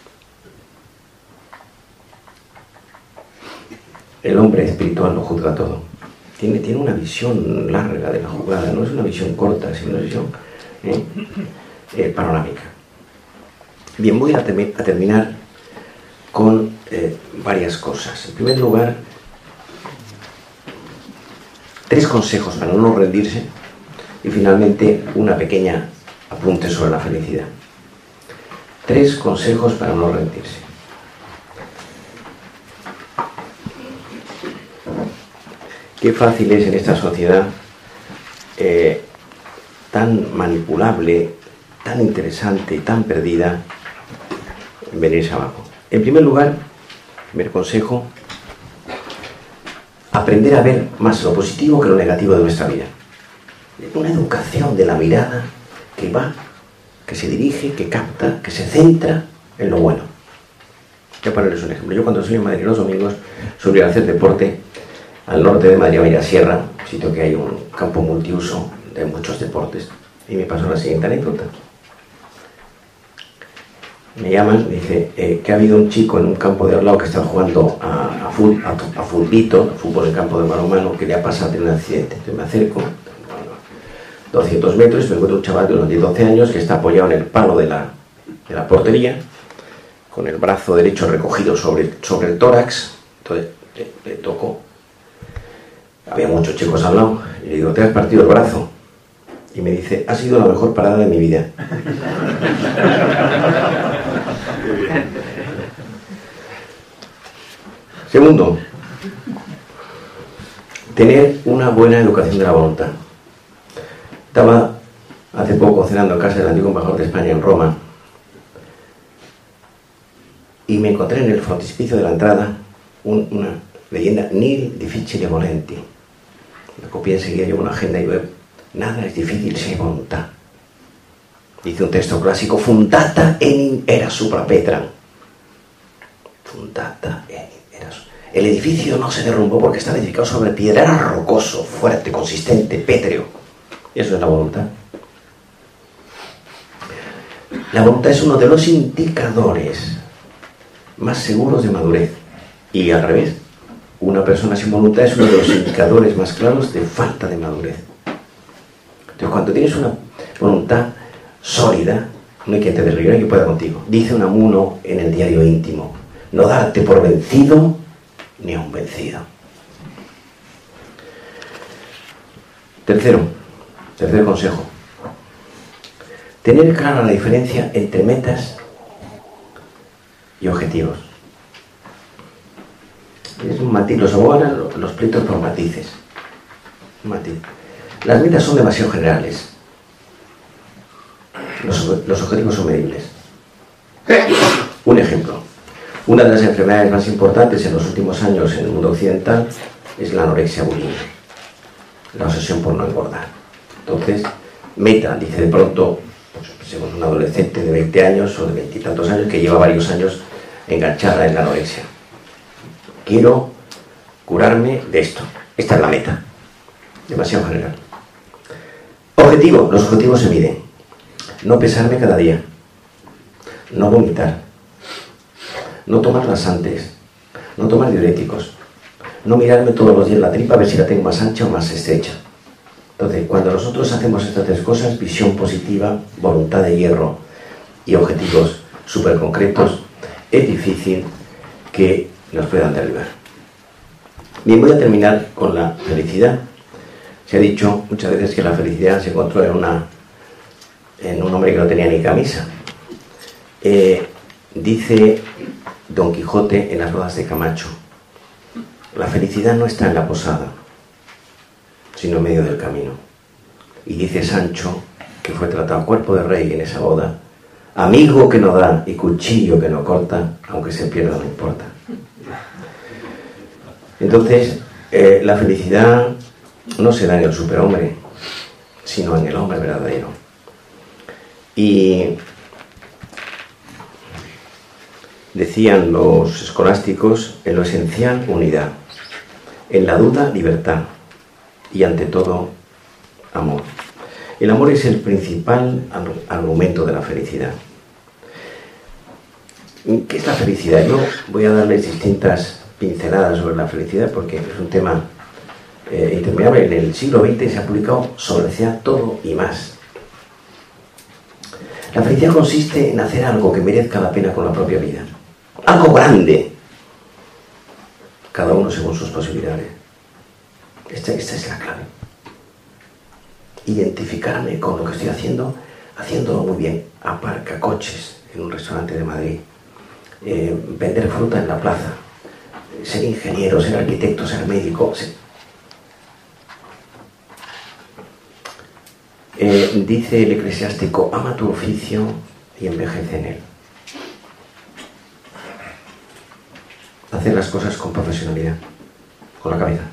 El hombre espiritual lo juzga todo. Tiene una visión larga de la jugada, no es una visión corta, sino una visión panorámica. Bien, voy a terminar con varias cosas. En primer lugar, 3 consejos para no rendirse y finalmente una pequeña apunte sobre la felicidad. 3 consejos para no rendirse. Qué fácil es en esta sociedad tan manipulable, tan interesante, tan perdida, venirse abajo. En primer lugar, primer consejo, aprender a ver más lo positivo que lo negativo de nuestra vida. Una educación de la mirada que va, que se dirige, que capta, que se centra en lo bueno. Voy a ponerles un ejemplo. Yo cuando soy en Madrid los domingos suelo ir a hacer deporte al norte de Madrid, a Mirasierra, sitio que hay un campo multiuso de muchos deportes. Y me pasó la siguiente anécdota. Me llaman, me dice que ha habido un chico en un campo de al lado que está jugando a fútbol en campo de mano a mano, que le ha pasado de un accidente. Entonces me acerco, 200 metros, y me encuentro un chaval de unos 10-12 años que está apoyado en el palo de la portería, con el brazo derecho recogido sobre el tórax. Entonces le toco. Había muchos chicos al lado y le digo, ¿te has partido el brazo? Y me dice, ha sido la mejor parada de mi vida. Segundo, tener una buena educación de la voluntad. Estaba hace poco cenando en casa del antiguo embajador de España en Roma y me encontré en el frontispicio de la entrada una leyenda, Nil difficile volenti. La copié enseguida, llevo una agenda y veo, nada es difícil si hay voluntad. Dice un texto clásico, fundata enim era supra petram. Fundata enim era supra. El edificio no se derrumbó porque estaba edificado sobre piedra, era rocoso, fuerte, consistente, pétreo. Y eso es la voluntad. La voluntad es uno de los indicadores más seguros de madurez. Y al revés, una persona sin voluntad es uno de los indicadores más claros de falta de madurez. Entonces, cuando tienes una voluntad sólida, no hay quien te derribe, no hay quien pueda contigo. Dice Unamuno en el diario íntimo, no darte por vencido ni a un vencido. Tercer consejo. Tener clara la diferencia entre metas y objetivos. Es un matiz, los abogan los pleitos por matices. Un matiz. Las metas son demasiado generales. Los objetivos son medibles. Un ejemplo. Una de las enfermedades más importantes en los últimos años en el mundo occidental es la anorexia bulimia. La obsesión por no engordar. Entonces, meta, dice de pronto, pues, según un adolescente de 20 años o de 20 y tantos años que lleva varios años enganchada en la anorexia. Quiero curarme de esto. Esta es la meta. Demasiado general. Objetivo. Los objetivos se miden. No pesarme cada día. No vomitar. No tomar laxantes. No tomar diuréticos. No mirarme todos los días la tripa a ver si la tengo más ancha o más estrecha. Entonces, cuando nosotros hacemos estas 3 cosas, visión positiva, voluntad de hierro y objetivos súper concretos, es difícil que nos puedan derribar. Bien, voy a terminar con la felicidad. Se ha dicho muchas veces que la felicidad se encontró en un hombre que no tenía ni camisa. Dice Don Quijote en las bodas de Camacho, la felicidad no está en la posada, sino en medio del camino. Y dice Sancho, que fue tratado cuerpo de rey en esa boda, amigo que no da y cuchillo que no corta, aunque se pierda no importa. Entonces, la felicidad no se da en el superhombre, sino en el hombre verdadero. Y decían los escolásticos, en lo esencial, unidad. En la duda, libertad. Y ante todo, amor. El amor es el principal argumento de la felicidad. ¿Qué es la felicidad? Yo voy a darles distintas pinceladas sobre la felicidad porque es un tema interminable. En el siglo XX se ha publicado sobre felicidad todo y más. La felicidad consiste en hacer algo que merezca la pena con la propia vida. Algo grande. Cada uno según sus posibilidades. Esta es la clave. Identificarme con lo que estoy haciéndolo muy bien. Aparca coches en un restaurante de Madrid, vender fruta en la plaza, ser ingeniero, ser arquitecto, ser médico. Dice el eclesiástico: ama tu oficio y envejece en él. Hacer las cosas con profesionalidad, con la cabeza.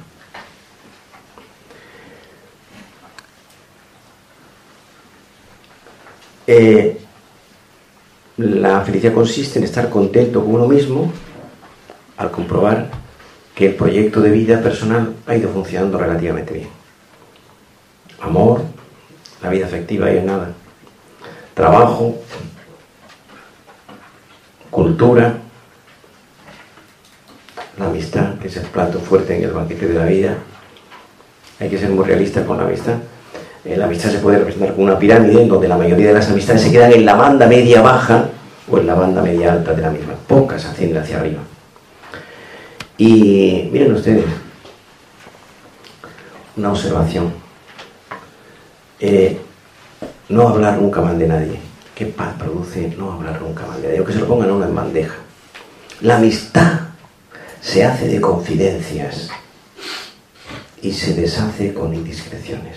La felicidad consiste en estar contento con uno mismo al comprobar que el proyecto de vida personal ha ido funcionando relativamente bien. Amor, la vida afectiva y en nada. Trabajo, cultura, la amistad, que es el plato fuerte en el banquete de la vida. Hay que ser muy realista con la amistad. La amistad se puede representar como una pirámide en donde la mayoría de las amistades se quedan en la banda media baja o en la banda media alta de la misma. Pocas ascienden hacia arriba. Y miren ustedes, una observación. No hablar nunca mal de nadie. ¿Qué paz produce no hablar nunca mal de nadie? Aunque se lo pongan a uno en bandeja. La amistad se hace de confidencias y se deshace con indiscreciones.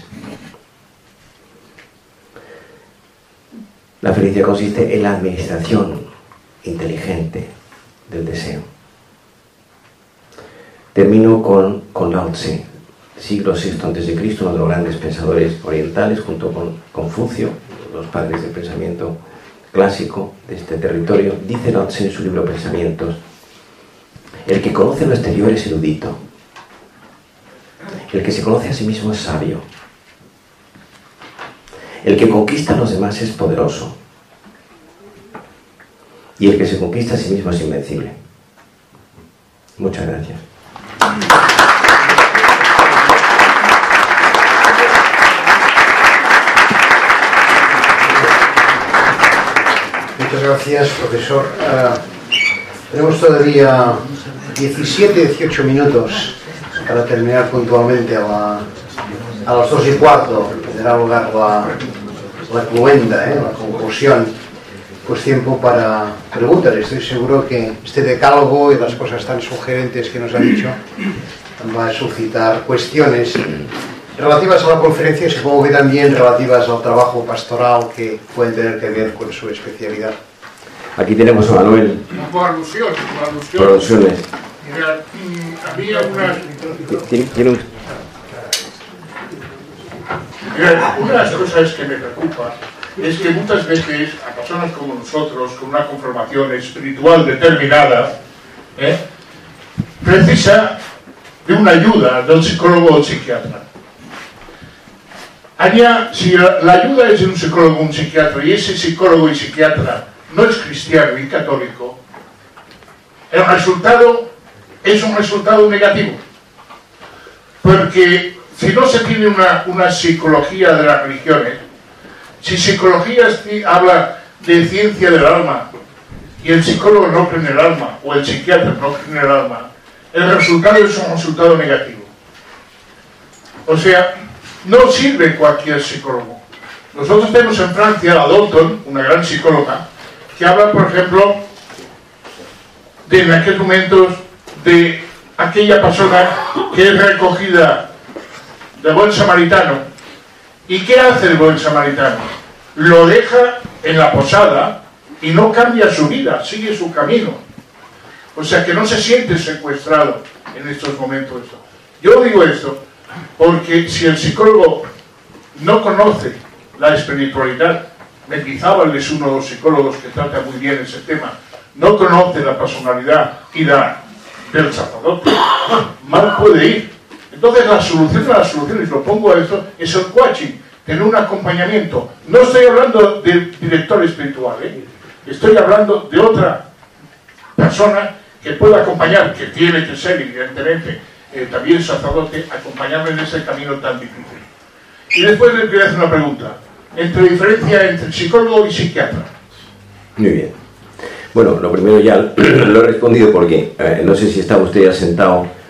La felicidad consiste en la administración inteligente del deseo. Termino con Lao Tse, siglo VI a.C., uno de los grandes pensadores orientales, junto con Confucio, los padres del pensamiento clásico de este territorio. Dice Lao Tse en su libro Pensamientos: el que conoce lo exterior es erudito, el que se conoce a sí mismo es sabio, el que conquista a los demás es poderoso, y el que se conquista a sí mismo es invencible. Muchas gracias. Muchas gracias, profesor. Tenemos todavía 18 minutos para terminar puntualmente a las 2:15. Tendrá lugar la cluenda, la conclusión. Pues tiempo para preguntas. Estoy seguro que este decálogo y las cosas tan sugerentes que nos ha dicho va a suscitar cuestiones relativas a la conferencia y supongo que también relativas al trabajo pastoral que pueden tener que ver con su especialidad. Aquí tenemos a Manuel. Por alusiones. Por alusiones. Mira, había unas... Una de las cosas que me preocupa es que muchas veces a personas como nosotros, con una conformación espiritual determinada, precisa de una ayuda del psicólogo o psiquiatra. Allá, si la ayuda es de un psicólogo o un psiquiatra y ese psicólogo y psiquiatra no es cristiano y católico, el resultado es un resultado negativo. Porque si no se tiene una psicología de las religiones, si psicología habla de ciencia del alma y el psicólogo no cree en el alma o el psiquiatra no cree en el alma, el resultado es un resultado negativo. O sea, no sirve cualquier psicólogo. Nosotros tenemos en Francia a Dalton, una gran psicóloga, que habla, por ejemplo, de en aquellos momentos de aquella persona que es recogida del buen samaritano. ¿Y qué hace el buen samaritano? Lo deja en la posada y no cambia su vida, sigue su camino. O sea que no se siente secuestrado en estos momentos. Yo digo esto porque si el psicólogo no conoce la espiritualidad, Mendizábal es uno de los psicólogos que trata muy bien ese tema, no conoce la personalidad y del sacerdote, mal puede ir. Entonces la solución a las soluciones, lo pongo a esto, es el coaching, tener un acompañamiento. No estoy hablando del director espiritual, estoy hablando de otra persona que pueda acompañar, que tiene que ser evidentemente también sacerdote, acompañarme en ese camino tan difícil. Y después le voy a hacer una pregunta, diferencia entre psicólogo y psiquiatra. Muy bien. Bueno, lo primero ya lo he respondido porque no sé si estaba usted ya sentado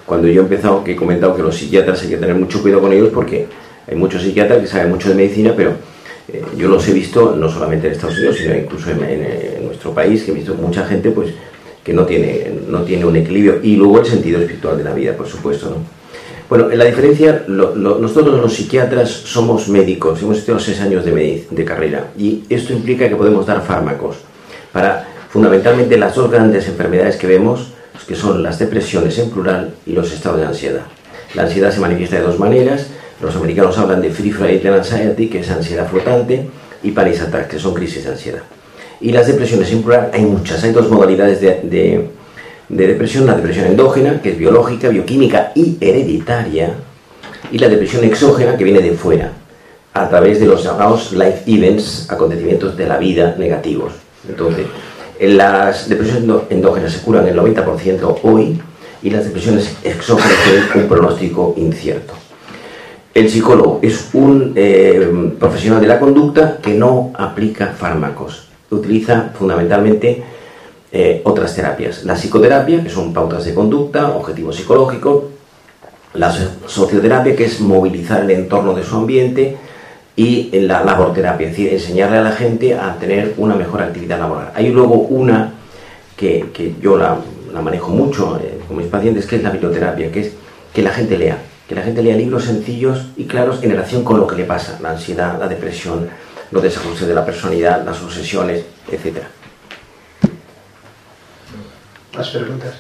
cuando yo he empezado, que he comentado que los psiquiatras hay que tener mucho cuidado con ellos, porque hay muchos psiquiatras que saben mucho de medicina, pero yo los he visto no solamente en Estados Unidos, sino incluso en nuestro país, que he visto mucha gente pues que no tiene un equilibrio, y luego el sentido espiritual de la vida, por supuesto, ¿no? Bueno, la diferencia, nosotros los psiquiatras somos médicos, hemos estudiado 6 años de carrera, y esto implica que podemos dar fármacos para fundamentalmente las dos grandes enfermedades que vemos, que son las depresiones en plural y los estados de ansiedad. La ansiedad se manifiesta de dos maneras. Los americanos hablan de free floating anxiety, que es ansiedad flotante, y panic attack, que son crisis de ansiedad. Y las depresiones en plural hay muchas, hay dos modalidades de depresión: la depresión endógena, que es biológica, bioquímica y hereditaria, y la depresión exógena, que viene de fuera, a través de los llamados life events, acontecimientos de la vida negativos. Entonces, las depresiones endógenas se curan el 90% hoy, y las depresiones exógenas tienen un pronóstico incierto. El psicólogo es un profesional de la conducta que no aplica fármacos, utiliza fundamentalmente otras terapias. La psicoterapia, que son pautas de conducta, objetivo psicológico; la socioterapia, que es movilizar el entorno de su ambiente; y la laborterapia, es decir, enseñarle a la gente a tener una mejor actividad laboral. Hay luego una que yo la manejo mucho con mis pacientes, que es la biblioterapia, que es que la gente lea libros sencillos y claros en relación con lo que le pasa: la ansiedad, la depresión, los desajustes de la personalidad, las obsesiones, etc. ¿Más preguntas?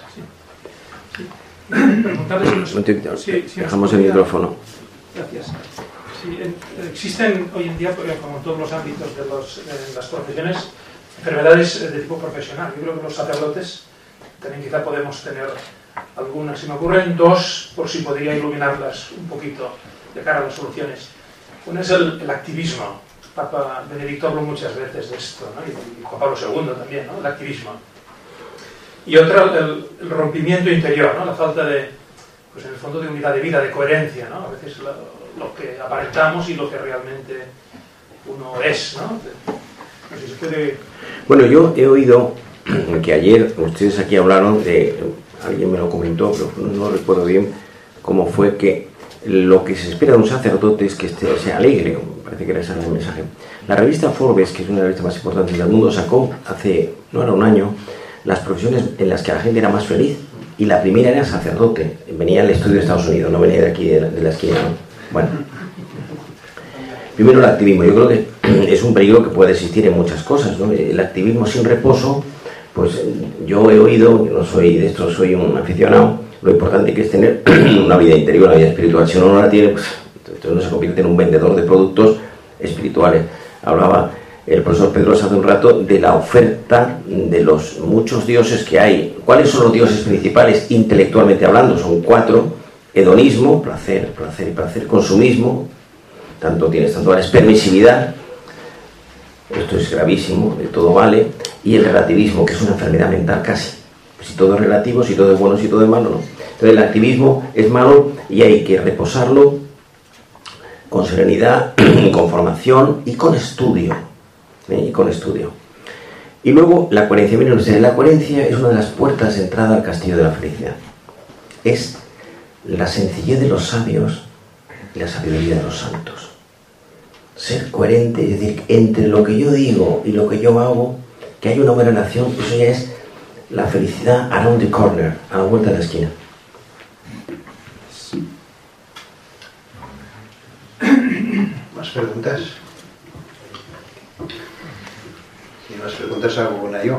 Dejamos el micrófono. Gracias. Sí, existen hoy en día, como en todos los ámbitos de las profesiones, enfermedades de tipo profesional. Yo creo que los sacerdotes también quizá podemos tener algunas. Se me ocurren dos, por si podría iluminarlas un poquito de cara a las soluciones. Una es el activismo. Papa Benedicto habló muchas veces de esto, ¿no? Y Juan Pablo II también, ¿no? El activismo. Y otra, el rompimiento interior, ¿no? La falta de, pues en el fondo, de unidad de vida, de coherencia, ¿no? A veces lo que aparentamos y lo que realmente uno es, ¿no? No sé si se puede... Bueno, yo he oído que ayer ustedes aquí hablaron de, alguien me lo comentó, pero no recuerdo bien cómo fue, que lo que se espera de un sacerdote es que sea alegre. Parece que era ese el mensaje. La revista Forbes, que es una de las revistas más importantes del mundo, sacó hace, no era un año, las profesiones en las que la gente era más feliz, y la primera era sacerdote. Venía del estudio de Estados Unidos, no venía de aquí, de la esquina, ¿no? Bueno, primero el activismo. Yo creo que es un peligro que puede existir en muchas cosas, ¿no? El activismo sin reposo, pues yo he oído, yo no soy de esto, soy un aficionado, lo importante que es tener una vida interior, una vida espiritual. Si uno no la tiene, pues entonces uno se convierte en un vendedor de productos espirituales. Hablaba el profesor Pedros hace un rato de la oferta de los muchos dioses que hay. ¿Cuáles son los dioses principales intelectualmente hablando? Son 4: hedonismo, placer, placer y placer; consumismo, tienes tanto vales; permisividad, esto es gravísimo, de todo vale; y el relativismo, que es una enfermedad mental casi. Si todo es relativo, si todo es bueno, si todo es malo, no. Entonces el activismo es malo y hay que reposarlo con serenidad, con formación y con estudio. Y luego la coherencia. Miren ustedes, la coherencia es una de las puertas de entrada al castillo de la felicidad. Es la sencillez de los sabios y la sabiduría de los santos. Ser coherente, es decir, entre lo que yo digo y lo que yo hago, que hay una buena relación. Eso ya es la felicidad around the corner, a la vuelta de la esquina. ¿Más preguntas? Si no más preguntas, hago una yo.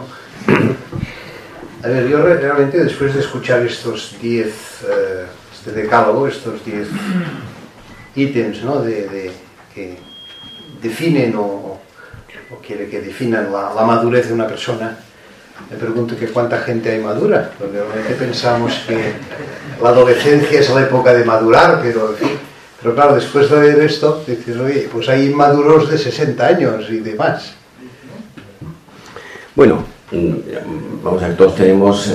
A ver, yo realmente, después de escuchar estos 10, este decálogo, estos 10 ítems, ¿no? Que definen o quiere que definan la madurez de una persona, me pregunto que cuánta gente hay madura, porque realmente pensamos que la adolescencia es la época de madurar, pero en fin. Pero claro, después de ver esto, dices, oye, pues hay inmaduros de 60 años y demás. Bueno, vamos a ver, todos tenemos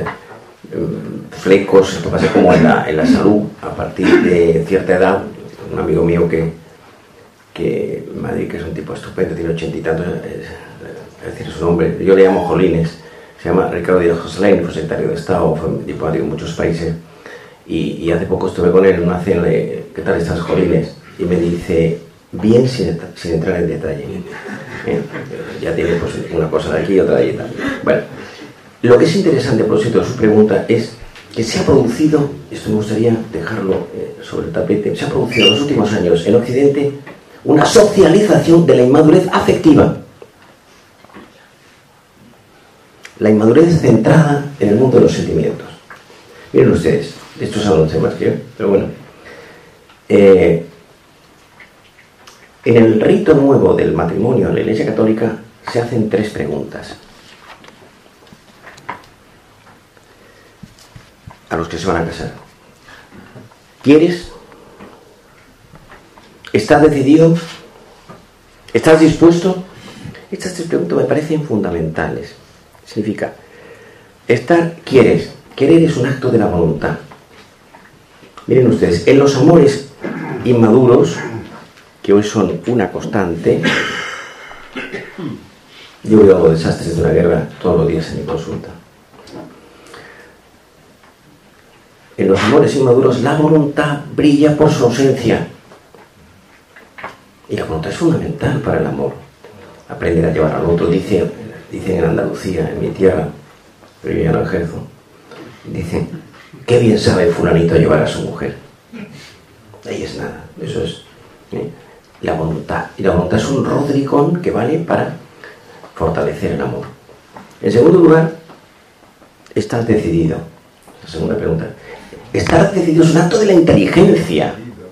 flecos. Esto pasa como en la salud. A partir de cierta edad, un amigo mío que en Madrid, que es un tipo estupendo, tiene 80 y tantos, es decir, su nombre, yo le llamo Jolines, se llama Ricardo Díaz Joselain, fue secretario de Estado, fue diplomático en muchos países, y hace poco estuve con él en una cena de ¿qué tal estás, Jolines? Y me dice, bien sin entrar en detalle. Ya tiene pues una cosa de aquí y otra de allí también. Bueno, lo que es interesante, por cierto, de su pregunta es que se ha producido, esto me gustaría dejarlo sobre el tapete, se ha producido en los últimos años en Occidente una socialización de la inmadurez afectiva. La inmadurez centrada en el mundo de los sentimientos. Miren ustedes, de esto saben mucho más que yo, pero bueno. En el rito nuevo del matrimonio en la Iglesia Católica se hacen 3 preguntas a los que se van a casar. ¿Quieres? ¿Estás decidido? ¿Estás dispuesto? Estas 3 preguntas me parecen fundamentales. Significa, ¿quieres? Querer es un acto de la voluntad. Miren ustedes, en los amores inmaduros, que hoy son una constante, yo veo los desastres de una guerra todos los días en mi consulta. En los amores inmaduros, la voluntad brilla por su ausencia. Y la voluntad es fundamental para el amor. Aprender a llevar al otro, dicen en Andalucía, en mi tierra, pero yo ya no ejerzo, dicen, qué bien sabe fulanito llevar a su mujer. Ahí es nada, eso es la voluntad. Y la voluntad es un rodrigón que vale para fortalecer el amor. En segundo lugar, ¿estás decidido? La segunda pregunta. Estar decidido es un acto de la inteligencia.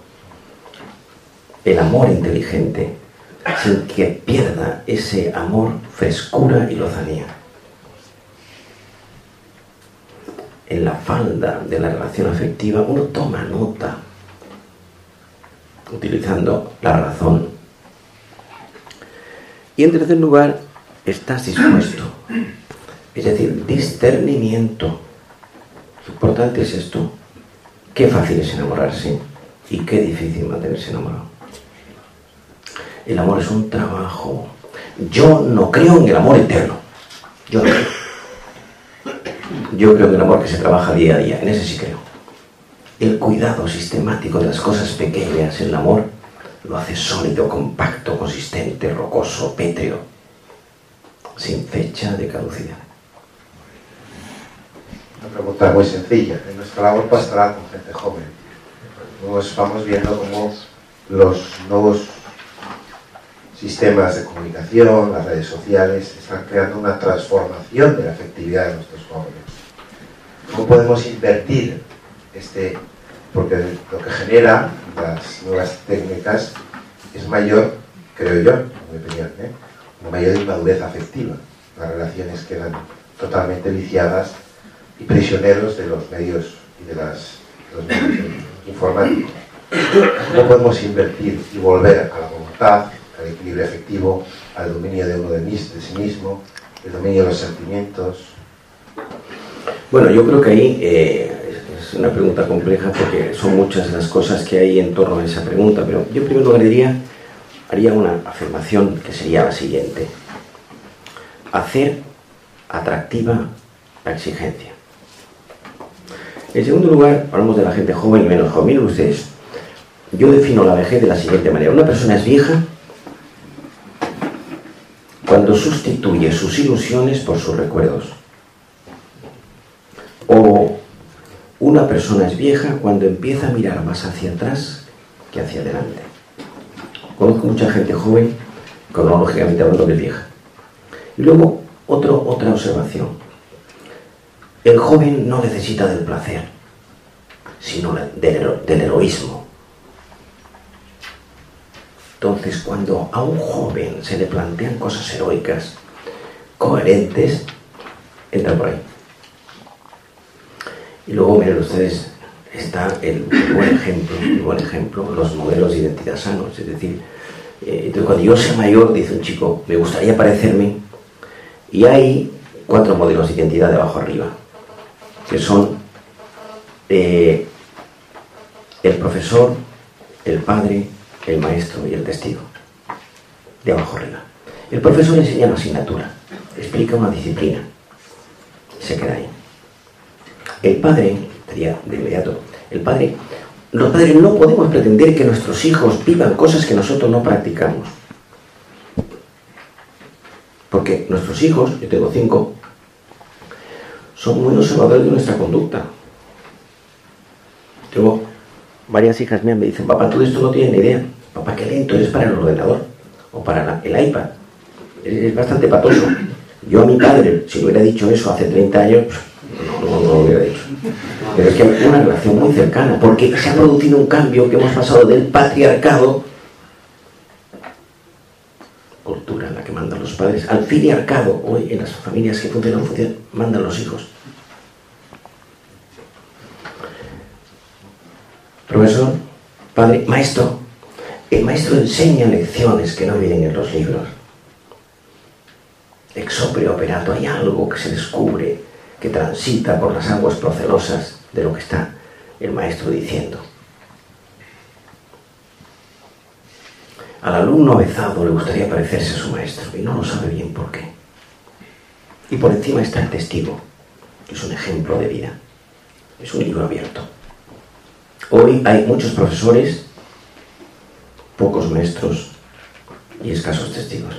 El amor inteligente, sin que pierda ese amor, frescura y lozanía. En la falda de la relación afectiva uno toma nota, utilizando la razón. Y en tercer lugar, estás dispuesto. Es decir, discernimiento. Lo importante es esto. Qué fácil es enamorarse y qué difícil mantenerse enamorado. El amor es un trabajo. Yo no creo en el amor eterno. Yo no creo. Yo creo en el amor que se trabaja día a día. En ese sí creo. El cuidado sistemático de las cosas pequeñas, el amor, lo hace sólido, compacto, consistente, rocoso, pétreo, sin fecha de caducidad. Una pregunta muy sencilla. En nuestra labor pastoral con gente joven, nos vamos viendo cómo los nuevos sistemas de comunicación, las redes sociales, están creando una transformación de la afectividad de nuestros jóvenes. ¿Cómo podemos invertir porque lo que genera las nuevas técnicas es mayor, creo yo, en mi opinión, una mayor inmadurez afectiva? Las relaciones quedan totalmente viciadas y prisioneros de los medios y de los medios informáticos. ¿Cómo podemos invertir y volver a la voluntad, al equilibrio afectivo, al dominio de uno de sí mismo, el dominio de los sentimientos? Bueno, yo creo que ahí es una pregunta compleja porque son muchas las cosas que hay en torno a esa pregunta, pero yo en primer lugar haría una afirmación que sería la siguiente: hacer atractiva la exigencia. En segundo lugar, hablamos de la gente joven y menos joven. Miren ustedes, yo defino la vejez de la siguiente manera: una persona es vieja cuando sustituye sus ilusiones por sus recuerdos. O una persona es vieja cuando empieza a mirar más hacia atrás que hacia adelante. Conozco mucha gente joven, cronológicamente hablando, que es vieja. Y luego, otra observación. El joven no necesita del placer, sino del heroísmo. Entonces, cuando a un joven se le plantean cosas heroicas, coherentes, entra por ahí. Y luego, miren ustedes, está el buen ejemplo, los modelos de identidad sanos. Es decir, entonces cuando yo sea mayor, dice un chico, me gustaría parecerme, y hay 4 modelos de identidad de abajo arriba, que son el profesor, el padre, el maestro y el testigo, de abajo arriba. El profesor enseña una asignatura, explica una disciplina, se queda ahí. El padre, sería de inmediato, Los padres no podemos pretender que nuestros hijos vivan cosas que nosotros no practicamos. Porque nuestros hijos, yo tengo 5, son muy observadores de nuestra conducta. Tengo varias hijas mías me dicen, papá, todo esto no tiene ni idea. Papá, qué lento eres para el ordenador o para el iPad. Es bastante patoso. Yo a mi padre, si le hubiera dicho eso hace 30 años, no lo hubiera dicho. Pero es que hay una relación muy cercana, porque se ha producido un cambio que hemos pasado del patriarcado, cultura en la que mandan los padres, al filiarcado. Hoy en las familias que funcionan, mandan los hijos. Profesor, padre, maestro. El maestro enseña lecciones que no vienen en los libros. Ex opere operato, hay algo que se descubre, que transita por las aguas procelosas de lo que está el maestro diciendo. Al alumno avezado le gustaría parecerse a su maestro y no lo sabe bien por qué. Y por encima está el testigo, que es un ejemplo de vida. Es un libro abierto. Hoy hay muchos profesores, pocos maestros y escasos testigos.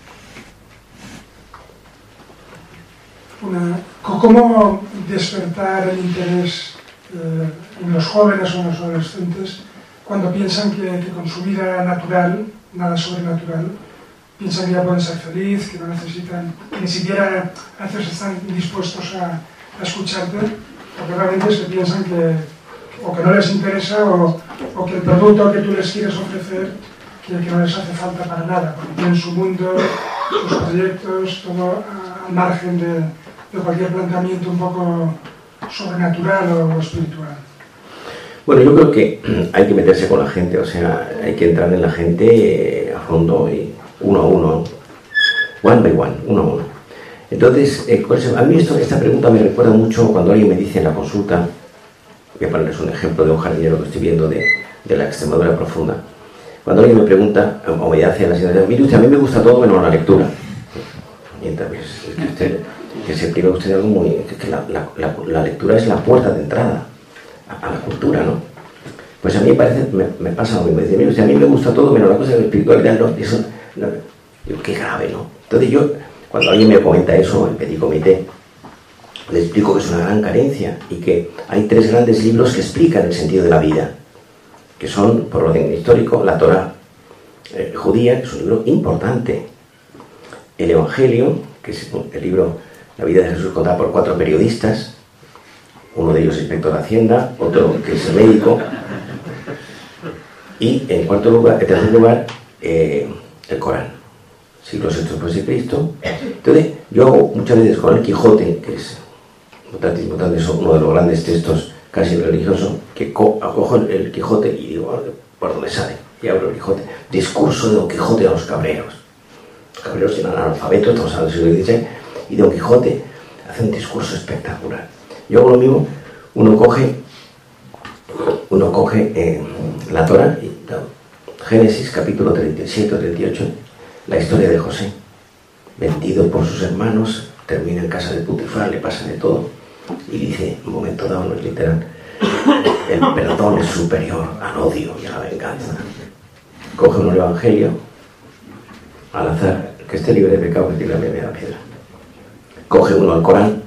¿Cómo despertar el interés en los jóvenes o en los adolescentes cuando piensan que con su vida natural, nada sobrenatural, piensan que ya pueden ser felices, que no necesitan, que ni siquiera a veces están dispuestos a escucharte, porque realmente se piensan que o que no les interesa o que el producto que tú les quieres ofrecer que no les hace falta para nada, porque tienen su mundo, sus proyectos, todo al margen de cualquier planteamiento un poco sobrenatural o espiritual. Bueno, yo creo que hay que meterse con la gente, o sea, hay que entrar en la gente a fondo y uno a uno, one by one, uno a uno. Entonces, a mí esta pregunta me recuerda mucho cuando alguien me dice en la consulta, voy a ponerles un ejemplo de un jardinero que estoy viendo de la Extremadura profunda. Cuando alguien me pregunta, o me hace la siguiente, mire usted, a mí me gusta todo menos la lectura. Y entonces, que se priva usted algo muy... que la lectura es la puerta de entrada a la cultura, ¿no? Pues a mí me pasa lo mismo. Me dice, mire usted, a mí me gusta todo menos la cosa de la espiritualidad, ¿no? Eso, no. Digo, qué grave, ¿no? Entonces yo, cuando alguien me comenta eso, el petit comité, le explico que es una gran carencia y que hay 3 grandes libros que explican el sentido de la vida, que son, por orden histórico, la Torá judía, que es un libro importante, el Evangelio, que es el libro La vida de Jesús contada por 4 periodistas, uno de ellos es inspector de Hacienda, otro que es médico, y en tercer lugar, el Corán, siglos VI después de Cristo. Entonces, yo hago muchas veces con el Quijote, que es uno de los grandes textos casi religiosos, que cojo el Quijote y digo, ¿por dónde sale? Y abro el Quijote. Discurso de Don Quijote a los cabreros. Los cabreros eran analfabetos, estamos hablando del siglo XVI, y Don Quijote hace un discurso espectacular. Yo hago lo mismo, uno coge la Torá, Génesis capítulo 37 o 38, la historia de José, vendido por sus hermanos, termina en casa de Putifar, le pasa de todo, y dice, en un momento dado, no es literal, el perdón es superior al odio y a la venganza. Coge uno el Evangelio, al azar, que esté libre de pecado, que tire la primera piedra. Coge uno el Corán,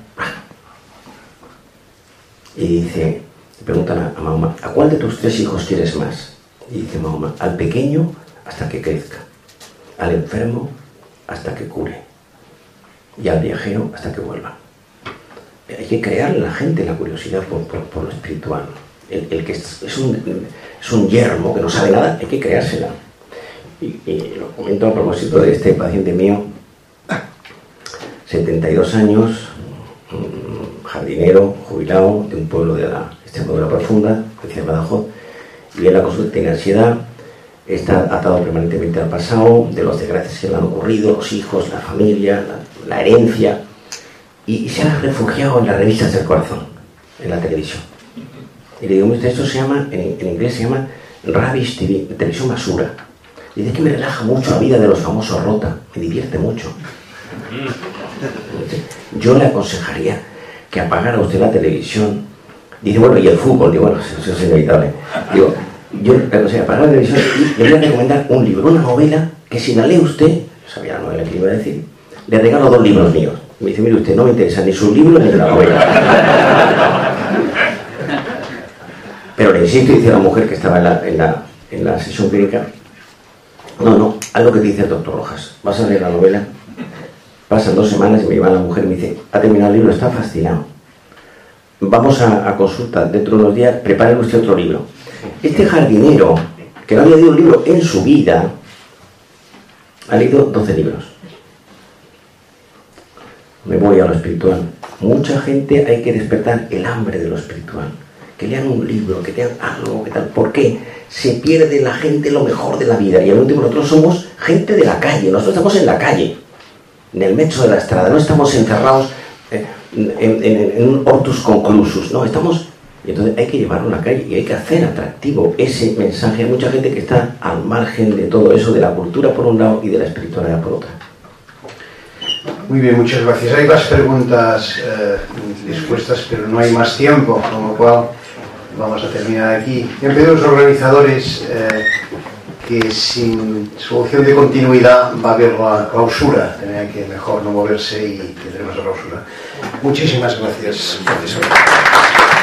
y dice, le preguntan a Mahoma, ¿a cuál de tus 3 hijos quieres más? Y dice Mahoma, al pequeño hasta que crezca, al enfermo hasta que cure, y al viajero hasta que vuelva. Hay que crear en la gente la curiosidad por lo espiritual. El que es un yermo que no sabe nada, hay que creársela. Y lo comento a propósito de este paciente mío, 72 años, jardinero, jubilado, de un pueblo de la Extremadura profunda, de Badajoz, y en la consulta tiene ansiedad, está atado permanentemente al pasado, de los desgracias que le han ocurrido, los hijos, la familia, la herencia, y se ha refugiado en las revistas del corazón, en la televisión. Y le digo, esto se llama, en inglés se llama Rubbish TV, televisión basura. Y dice que me relaja mucho la vida de los famosos Rota, me divierte mucho. Yo le aconsejaría que apagara usted la televisión Dice, bueno, y el fútbol, digo, bueno, eso es inevitable. Digo, yo, o sea, para la televisión, le voy a recomendar un libro, una novela, que si la lee usted, yo sabía la novela que iba a decir, le regalo 2 libros míos. Me dice, mire usted, no me interesa ni su libro ni la novela. Pero le insisto, dice la mujer que estaba en la sesión clínica, no, algo que dice el doctor Rojas, vas a leer la novela. Pasan 2 semanas y me lleva la mujer y me dice, ha terminado el libro, está fascinado. Vamos a consulta dentro de unos días, prepare usted otro libro. Este jardinero, que no había leído un libro en su vida, ha leído 12 libros. Me voy a lo espiritual. Mucha gente hay que despertar el hambre de lo espiritual. Que lean un libro, que lean algo, que tal. ¿Por qué? Se pierde la gente lo mejor de la vida. Y al último nosotros somos gente de la calle. Nosotros estamos en la calle, en el mecho de la estrada. No estamos encerrados en un hortus conclusus. No, estamos... Y entonces hay que llevarlo a la calle y hay que hacer atractivo ese mensaje. Hay mucha gente que está al margen de todo eso, de la cultura por un lado y de la espiritualidad por otra. Muy bien, muchas gracias. Hay más preguntas dispuestas, pero no hay más tiempo, con lo cual vamos a terminar aquí. Me han pedido los organizadores que sin solución de continuidad va a haber la clausura. Tendría que mejor no moverse y tendremos la clausura. Muchísimas gracias, profesor.